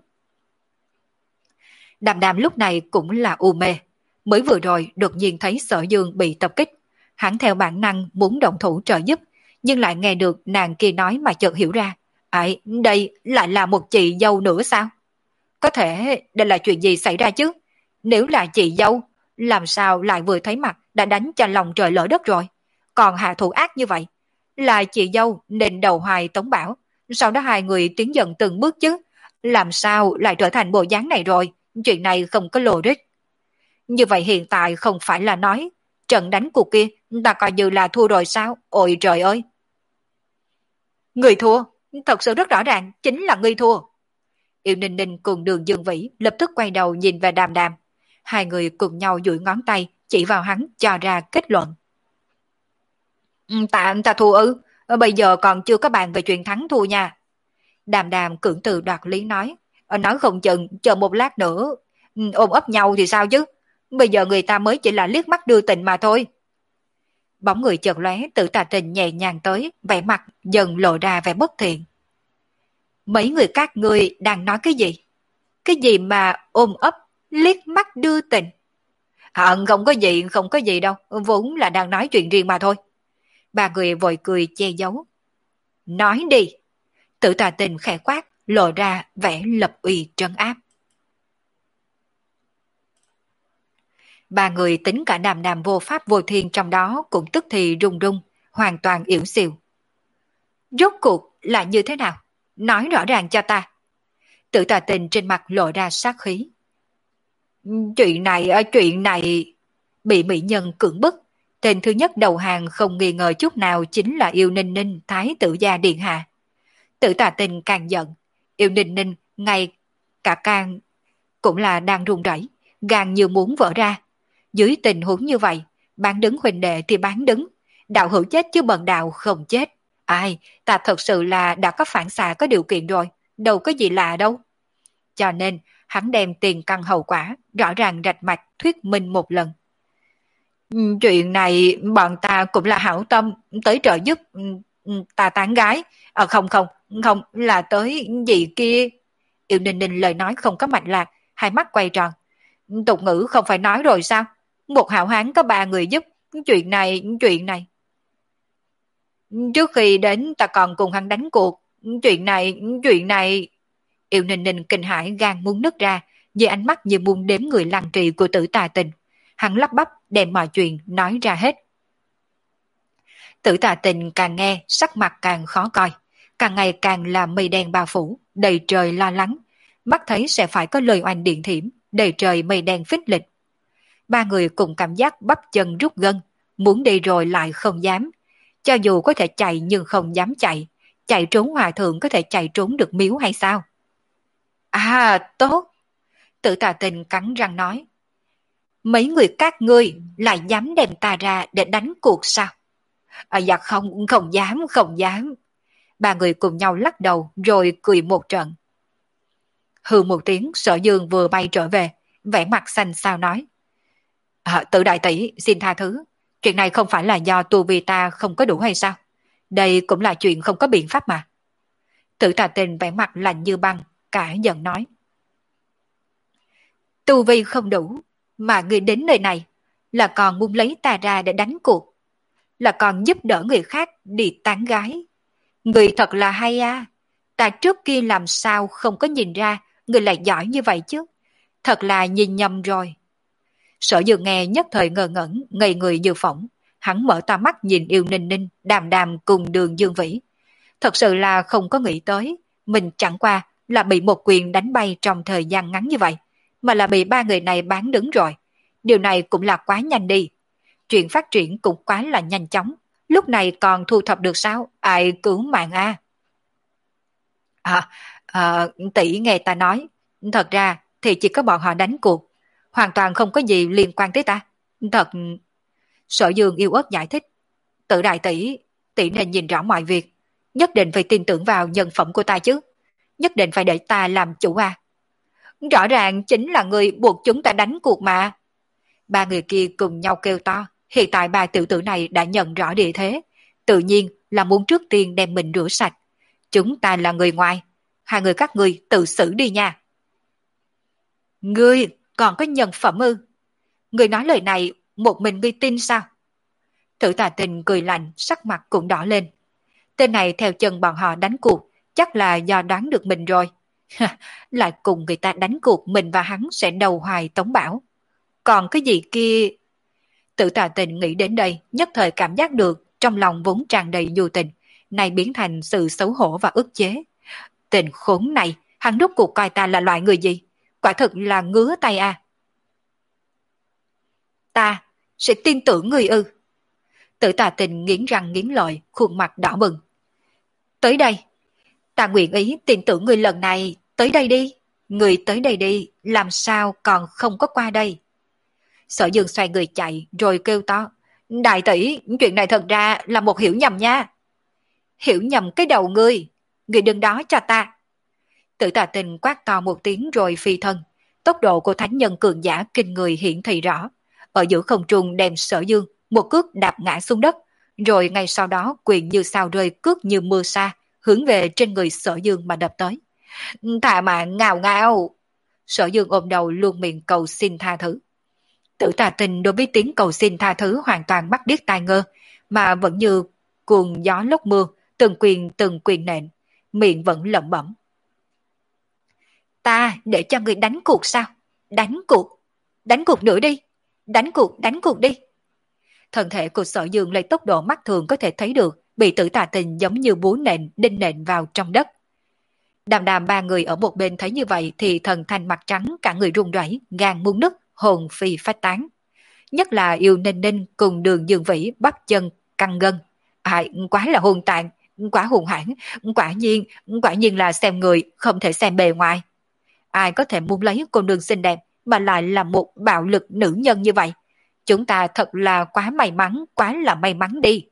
Đàm Đàm lúc này cũng là u mê. Mới vừa rồi đột nhiên thấy Sở Dương bị tập kích. Hắn theo bản năng muốn động thủ trợ giúp, nhưng lại nghe được nàng kia nói mà chợt hiểu ra. Ai, đây lại là một chị dâu nữa sao? Có thể đây là chuyện gì xảy ra chứ? Nếu là chị dâu, làm sao lại vừa thấy mặt đã đánh cho lòng trời lỡ đất rồi? Còn hạ thủ ác như vậy. Là chị dâu nên đầu hoài tống bảo. Sau đó hai người tiến dần từng bước chứ. Làm sao lại trở thành bộ dáng này rồi? Chuyện này không có logic. Như vậy hiện tại không phải là nói trận đánh cuộc kia ta coi như là thua rồi sao? Ôi trời ơi! Người thua, thật sự rất rõ ràng, chính là ngươi thua. Yêu Ninh Ninh cùng Đường Dương Vĩ lập tức quay đầu nhìn về Đàm Đàm. Hai người cùng nhau duỗi ngón tay chỉ vào hắn cho ra kết luận. Ta, ta thua ư, bây giờ còn chưa có bàn về chuyện thắng thua nha. Đàm Đàm cưỡng từ đoạt lý nói. Nói không chừng, chờ một lát nữa, ôm ấp nhau thì sao chứ? Bây giờ người ta mới chỉ là liếc mắt đưa tình mà thôi. Bóng người chợt lóe, Tử Tà Tình nhẹ nhàng tới, vẻ mặt dần lộ ra vẻ bất thiện. Mấy người các ngươi đang nói cái gì? Cái gì mà ôm ấp, liếc mắt đưa tình? À, không có gì, không có gì đâu, vốn là đang nói chuyện riêng mà thôi. Ba người vội cười che giấu. Nói đi. Tử Tà Tình khẽ quát, lộ ra vẻ lập uy trấn áp. Ba người tính cả Đàm Đàm vô pháp vô thiên trong đó cũng tức thì rung rung, hoàn toàn yếu xìu. Rốt cuộc là như thế nào? Nói rõ ràng cho ta. Tử Tà Tình trên mặt lộ ra sát khí. Chuyện này, chuyện này... Bị mỹ nhân cưỡng bức. Tên thứ nhất đầu hàng không nghi ngờ chút nào chính là Yêu Ninh Ninh Thái tử gia điện hạ. Tử Tà Tình càng giận. Yêu Ninh Ninh ngay cả càng cũng là đang run rẩy, gan như muốn vỡ ra. Dưới tình huống như vậy, bán đứng huynh đệ thì bán đứng. Đạo hữu chết chứ bần đạo không chết. Ai, ta thật sự là đã có phản xạ có điều kiện rồi, đâu có gì lạ đâu. Cho nên, hắn đem tiền căn hậu quả, rõ ràng rạch mạch thuyết minh một lần. Chuyện này bọn ta cũng là hảo tâm, tới trợ giúp ta tán gái. À, không không, không, là tới gì kia. Yêu Ninh Ninh lời nói không có mạch lạc, hai mắt quay tròn. Tục ngữ không phải nói rồi sao? Một hảo hán có ba người giúp, chuyện này, chuyện này. Trước khi đến ta còn cùng hắn đánh cuộc, chuyện này, chuyện này. Yêu Ninh Ninh kinh hãi gan muốn nứt ra, với ánh mắt như muốn đếm người lăng trì của Tử Tà Tình. Hắn lắp bắp đem mọi chuyện nói ra hết. Tử Tà Tình càng nghe sắc mặt càng khó coi, càng ngày càng là mây đen bao phủ, đầy trời lo lắng, mắt thấy sẽ phải có lời oanh điện thiểm, đầy trời mây đen phích lịch. Ba người cùng cảm giác bắp chân rút gân, muốn đi rồi lại không dám. Cho dù có thể chạy nhưng không dám chạy, chạy trốn hòa thượng có thể chạy trốn được miếu hay sao? À, tốt! Tử Tà Tình cắn răng nói. Mấy người các ngươi lại dám đem ta ra để đánh cuộc sao? À, dạ không, không dám, không dám. Ba người cùng nhau lắc đầu rồi cười một trận. Hừ một tiếng, Sở Dương vừa bay trở về, vẻ mặt xanh xao nói. À, Tử đại tỷ, xin tha thứ. Chuyện này không phải là do tu vi ta không có đủ hay sao? Đây cũng là chuyện không có biện pháp mà. Tử Tà Tình vẻ mặt lạnh như băng, cả giận nói. Tu vi không đủ, mà ngươi đến nơi này là còn muốn lấy ta ra để đánh cuộc, là còn giúp đỡ người khác đi tán gái. Ngươi thật là hay à, ta trước kia làm sao không có nhìn ra ngươi lại giỏi như vậy chứ, thật là nhìn nhầm rồi. Sở Dương nghe nhất thời ngơ ngẩn, ngây người như phỏng, hắn mở to mắt nhìn Yêu Ninh Ninh đàm đàm cùng Đường Dương Vĩ. Thật sự là không có nghĩ tới, mình chẳng qua là bị một quyền đánh bay trong thời gian ngắn như vậy, mà là bị ba người này bán đứng rồi. Điều này cũng là quá nhanh đi. Chuyện phát triển cũng quá là nhanh chóng, lúc này còn thu thập được sao, ai cứu mạng a? À, à, tỷ nghe ta nói, thật ra thì chỉ có bọn họ đánh cuộc, hoàn toàn không có gì liên quan tới ta. Thật... Sở Dương yêu ớt giải thích. Tự đại tỷ, tỷ nên nhìn rõ mọi việc, nhất định phải tin tưởng vào nhân phẩm của ta chứ, nhất định phải để ta làm chủ à. Rõ ràng chính là người buộc chúng ta đánh cuộc mà. Ba người kia cùng nhau kêu to, hiện tại ba tiểu tử này đã nhận rõ địa thế, tự nhiên là muốn trước tiên đem mình rửa sạch. Chúng ta là người ngoài, hai người các ngươi tự xử đi nha. Ngươi còn có nhân phẩm ư? Ngươi nói lời này một mình ngươi tin sao? Thử Tà Tình cười lạnh, sắc mặt cũng đỏ lên. Tên này theo chân bọn họ đánh cuộc, chắc là do đoán được mình rồi. Lại cùng người ta đánh cuộc mình và hắn sẽ đầu hoài tống bảo. Còn cái gì kia... Tử Tà Tình nghĩ đến đây, nhất thời cảm giác được trong lòng vốn tràn đầy nhu tình, này biến thành sự xấu hổ và ức chế. Tình khốn này, hắn rốt cuộc coi ta là loại người gì? Quả thực là ngứa tay à. Ta sẽ tin tưởng người ư? Tử Tà Tình nghiến răng nghiến lợi, khuôn mặt đỏ bừng. Tới đây, ta nguyện ý tin tưởng người lần này, tới đây đi. Người tới đây đi, làm sao còn không có qua đây? Sở Dương xoay người chạy rồi kêu to. Đại tỷ, chuyện này thật ra là một hiểu nhầm nha. Hiểu nhầm cái đầu ngươi, ngươi đừng đó cho ta. Tử Tà Tình quát to một tiếng rồi phi thân. Tốc độ của thánh nhân cường giả kinh người hiển thị rõ. Ở giữa không trung đem Sở Dương một cước đạp ngã xuống đất, rồi ngay sau đó quyền như sao rơi, cước như mưa sa, hướng về trên người Sở Dương mà đập tới. Thà mạng ngào ngào. Sở Dương ôm đầu luôn miệng cầu xin tha thứ. Tử Tà Tình đối với tiếng cầu xin tha thứ hoàn toàn mắt điếc tai ngơ, mà vẫn như cuồng gió lốc mưa, từng quyền từng quyền nện, miệng vẫn lẩm bẩm. Ta để cho người đánh cuộc sao? Đánh cuộc? Đánh cuộc nữa đi. Đánh cuộc, đánh cuộc đi. Thân thể của Sở Dương lấy tốc độ mắt thường có thể thấy được, bị Tử Tà Tình giống như búa nện, đinh nện vào trong đất. Đàm đàm ba người ở một bên thấy như vậy thì thần thanh mặt trắng, cả người run rẩy, gan muốn nứt, hồn phi phách tán. Nhất là Yêu Ninh Ninh cùng Đường Dương Vĩ bắp chân căng gân. À, quá là hung tàn, quá hung hãn, quả nhiên, quả nhiên là xem người không thể xem bề ngoài. Ai có thể muốn lấy cô nương xinh đẹp mà lại là một bạo lực nữ nhân như vậy? Chúng ta thật là quá may mắn, quá là may mắn đi.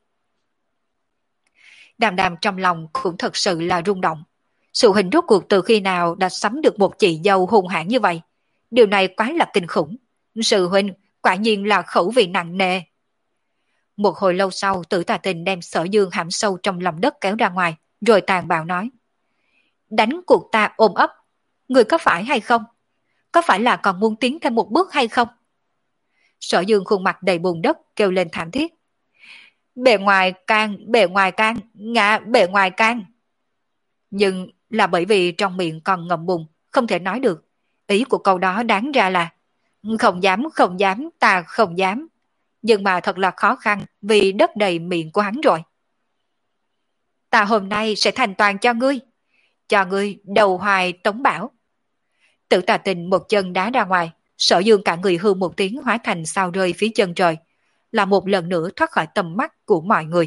Đàm đàm trong lòng cũng thật sự là rung động. Sự hình rốt cuộc từ khi nào đã sắm được một chị dâu hung hãn như vậy? Điều này quá là kinh khủng. Sự huynh quả nhiên là khẩu vị nặng nề. Một hồi lâu sau, Tử Tà Tình đem Sở Dương hãm sâu trong lòng đất kéo ra ngoài, rồi tàn bạo nói. Đánh cuộc ta ôm ấp, người có phải hay không? Có phải là còn muốn tiến thêm một bước hay không? Sở Dương khuôn mặt đầy bùn đất kêu lên thảm thiết. Bề ngoài can, bề ngoài can, ngã bề ngoài can. Nhưng là bởi vì trong miệng còn ngậm bùn, không thể nói được. Ý của câu đó đáng ra là không dám, không dám, ta không dám. Nhưng mà thật là khó khăn vì đất đầy miệng của hắn rồi. Ta hôm nay sẽ thành toàn cho ngươi. Cho ngươi đầu hoài tống bảo. Tử Tà Tình một chân đá ra ngoài. Sở Dương cả người hư một tiếng hóa thành sao rơi phía chân trời. Là một lần nữa thoát khỏi tầm mắt của mọi người.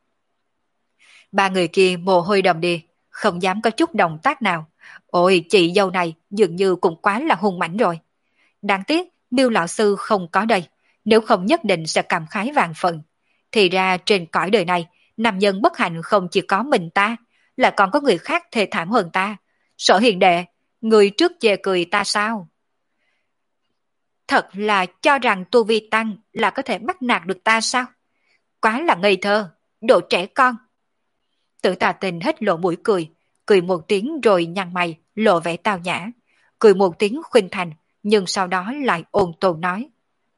Ba người kia mồ hôi đầm đìa, không dám có chút động tác nào. Ôi, chị dâu này dường như cũng quá là hung mãnh rồi. Đáng tiếc Miêu lão sư không có đây, nếu không nhất định sẽ cảm khái vạn phần. Thì ra trên cõi đời này, nam nhân bất hạnh không chỉ có mình ta, lại còn có người khác thê thảm hơn ta. Sở Hiền đệ, người trước chê cười ta sao? Thật là cho rằng tu vi tăng là có thể bắt nạt được ta sao? Quá là ngây thơ, đồ trẻ con. Tử Tà Tình hết lộ mũi cười, cười một tiếng rồi nhăn mày, lộ vẻ tao nhã, cười một tiếng khuynh thành, nhưng sau đó lại ôn tồn nói.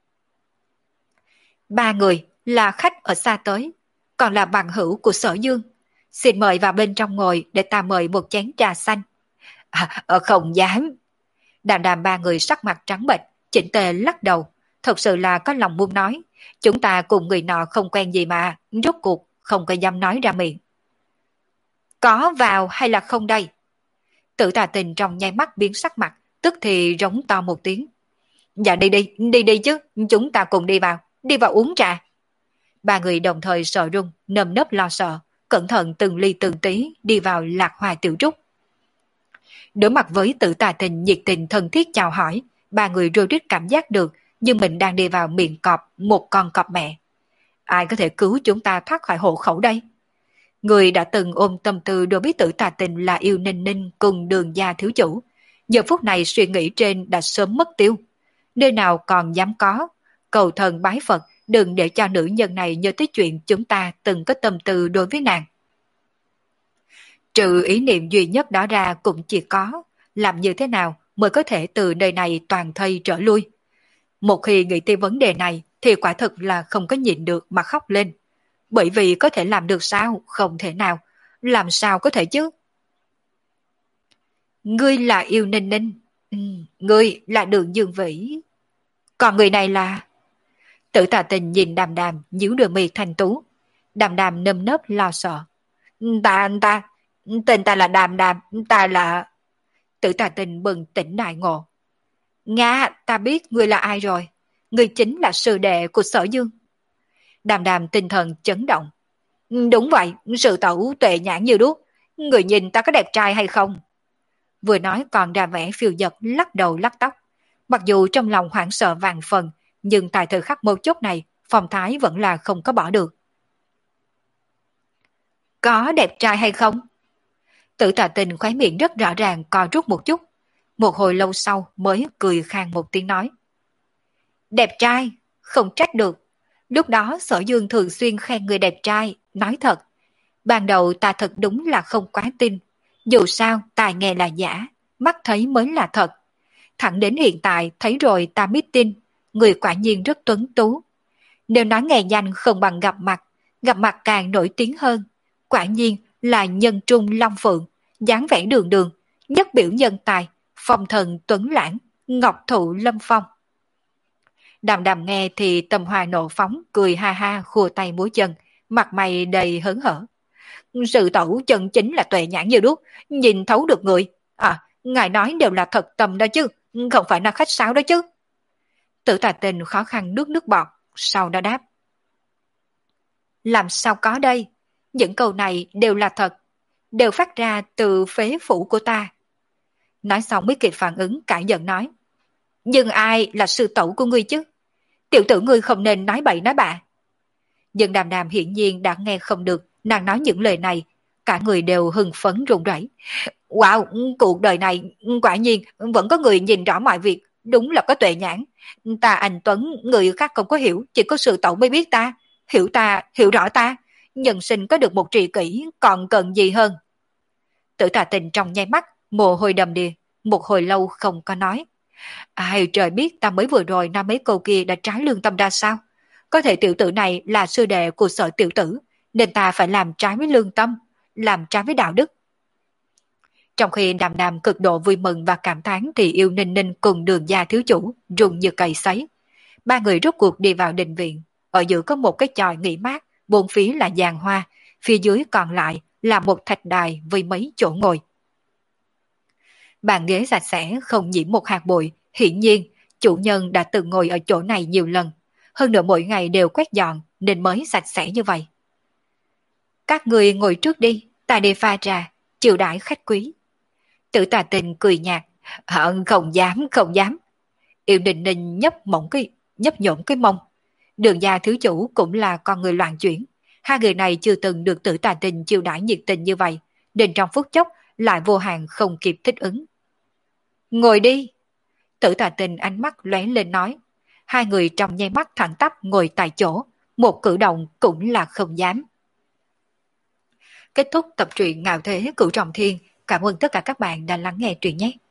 Ba người là khách ở xa tới, còn là bằng hữu của Sở Dương. Xin mời vào bên trong ngồi để ta mời một chén trà xanh. À, ờ, không dám. Đàm đàm ba người sắc mặt trắng bệch, chỉnh tề lắc đầu. Thật sự là có lòng muốn nói. Chúng ta cùng người nọ không quen gì mà, rốt cuộc không có dám nói ra miệng. Có vào hay là không đây? Tử Tà Tình trong nháy mắt biến sắc mặt, tức thì rống to một tiếng. Dạ đi đi, đi đi chứ, chúng ta cùng đi vào, đi vào uống trà. Ba người đồng thời sợ run, nơm nớp lo sợ, cẩn thận từng ly từng tí đi vào Lạc Hoa tiểu trúc. Đối mặt với Tử Tà Tình nhiệt tình thân thiết chào hỏi, ba người rối rít cảm giác được như mình đang đi vào miệng cọp một con cọp mẹ. Ai có thể cứu chúng ta thoát khỏi hộ khẩu đây? Người đã từng ôm tâm tư đối với Tử Tà Tình là Yêu Ninh Ninh cùng Đường gia thiếu chủ, giờ phút này suy nghĩ trên đã sớm mất tiêu. Nơi nào còn dám có, cầu thần bái Phật đừng để cho nữ nhân này nhớ tới chuyện chúng ta từng có tâm tư đối với nàng. Trừ ý niệm duy nhất đó ra cũng chỉ có, làm như thế nào mới có thể từ nơi này toàn thây trở lui. Một khi nghĩ tới vấn đề này thì quả thực là không có nhịn được mà khóc lên. Bởi vì có thể làm được sao? Không thể nào. Làm sao có thể chứ? Ngươi là Yêu Ninh Ninh. Ừ, ngươi là Đường Dương Vĩ. Còn người này là... Tử Tà Tình nhìn Đàm Đàm nhíu đôi mi thanh tú. Đàm Đàm nơm nớp lo sợ. Ta, ta, tên ta là Đàm Đàm, ta là... Tử Tà Tình bừng tỉnh đại ngộ. Nga, ta biết ngươi là ai rồi. Ngươi chính là sư đệ của Sở Dương. Đàm Đàm tinh thần chấn động. Đúng vậy, sự tẩu tuệ nhãn như đuốc. Người nhìn ta có đẹp trai hay không? Vừa nói còn ra vẻ phiêu dật lắc đầu lắc tóc. Mặc dù trong lòng hoảng sợ vạn phần, nhưng tại thời khắc mấu chốt này, phong thái vẫn là không có bỏ được. Có đẹp trai hay không? Tử Tà Tình khóe miệng rất rõ ràng co rút một chút. Một hồi lâu sau mới cười khang một tiếng nói. Đẹp trai, không trách được. Lúc đó Sở Dương thường xuyên khen người đẹp trai, nói thật. Ban đầu ta thật đúng là không quá tin. Dù sao tai nghe là giả, mắt thấy mới là thật. Thẳng đến hiện tại thấy rồi ta mới tin, người quả nhiên rất tuấn tú. Nếu nói nghe danh không bằng gặp mặt, gặp mặt càng nổi tiếng hơn. Quả nhiên là nhân trung long phượng, dáng vẻ đường đường, nhất biểu nhân tài, phong thần tuấn lãng, ngọc thụ lâm phong. Đàm Đàm nghe thì tâm hoa nộ phóng, cười ha ha khua tay múa chân, mặt mày đầy hớn hở. Sự tẩu chân chính là tuệ nhãn như đuốc, nhìn thấu được người. À, ngài nói đều là thật tâm đó chứ, không phải là khách sáo đó chứ. Tử Tà Tình khó khăn nuốt nước bọt, sau đó đáp. Làm sao có đây? Những câu này đều là thật, đều phát ra từ phế phủ của ta. Nói xong mới kịp phản ứng cãi giận nói. Nhưng ai là sư tẩu của ngươi chứ? Tiểu tử ngươi không nên nói bậy nói bạ. Nhưng Đàm Đàm hiển nhiên đã nghe không được nàng nói những lời này, cả người đều hưng phấn run rẩy. Wow, cuộc đời này quả nhiên vẫn có người nhìn rõ mọi việc, đúng là có tuệ nhãn. Ta anh Tuấn, người khác không có hiểu, chỉ có sư tẩu mới biết ta, hiểu ta, hiểu rõ ta. Nhân sinh có được một tri kỷ, còn cần gì hơn? Tử Tà Tình trong nháy mắt, mồ hôi đầm đìa, một hồi lâu không có nói. Ai trời biết ta mới vừa rồi nói mấy câu kia đã trái lương tâm ra sao? Có thể tiểu tử này là sư đệ của Sở tiểu tử, nên ta phải làm trái với lương tâm, làm trái với đạo đức. Trong khi Đàm Đàm cực độ vui mừng và cảm thán thì Yêu Ninh Ninh cùng Đường gia thiếu chủ run như cầy sấy. Ba người rốt cuộc đi vào đình viện, ở giữa có một cái chòi nghỉ mát, bốn phía là giàn hoa, phía dưới còn lại là một thạch đài với mấy chỗ ngồi. Bàn ghế sạch sẽ không nhiễm một hạt bụi, hiển nhiên chủ nhân đã từng ngồi ở chỗ này nhiều lần, hơn nữa mỗi ngày đều quét dọn nên mới sạch sẽ như vậy. Các người ngồi trước đi, ta đi pha trà, chiều đãi khách quý. Tử Tà Tình cười nhạt, à, không dám, không dám. Yêu Ninh Ninh nhấp mỏng cái, nhấp nhổm cái mông. Đường gia thiếu chủ cũng là con người loạn chuyển. Hai người này chưa từng được Tử Tà Tình chiều đãi nhiệt tình như vậy, nên trong phút chốc lại vô hạn không kịp thích ứng. Ngồi đi. Tử Tà Tình ánh mắt lóe lên nói. Hai người trong nháy mắt thẳng tắp ngồi tại chỗ, một cử động cũng là không dám. Kết thúc tập truyện Ngạo Thế Cửu Trọng Thiên, Cảm ơn tất cả các bạn đã lắng nghe truyện nhé.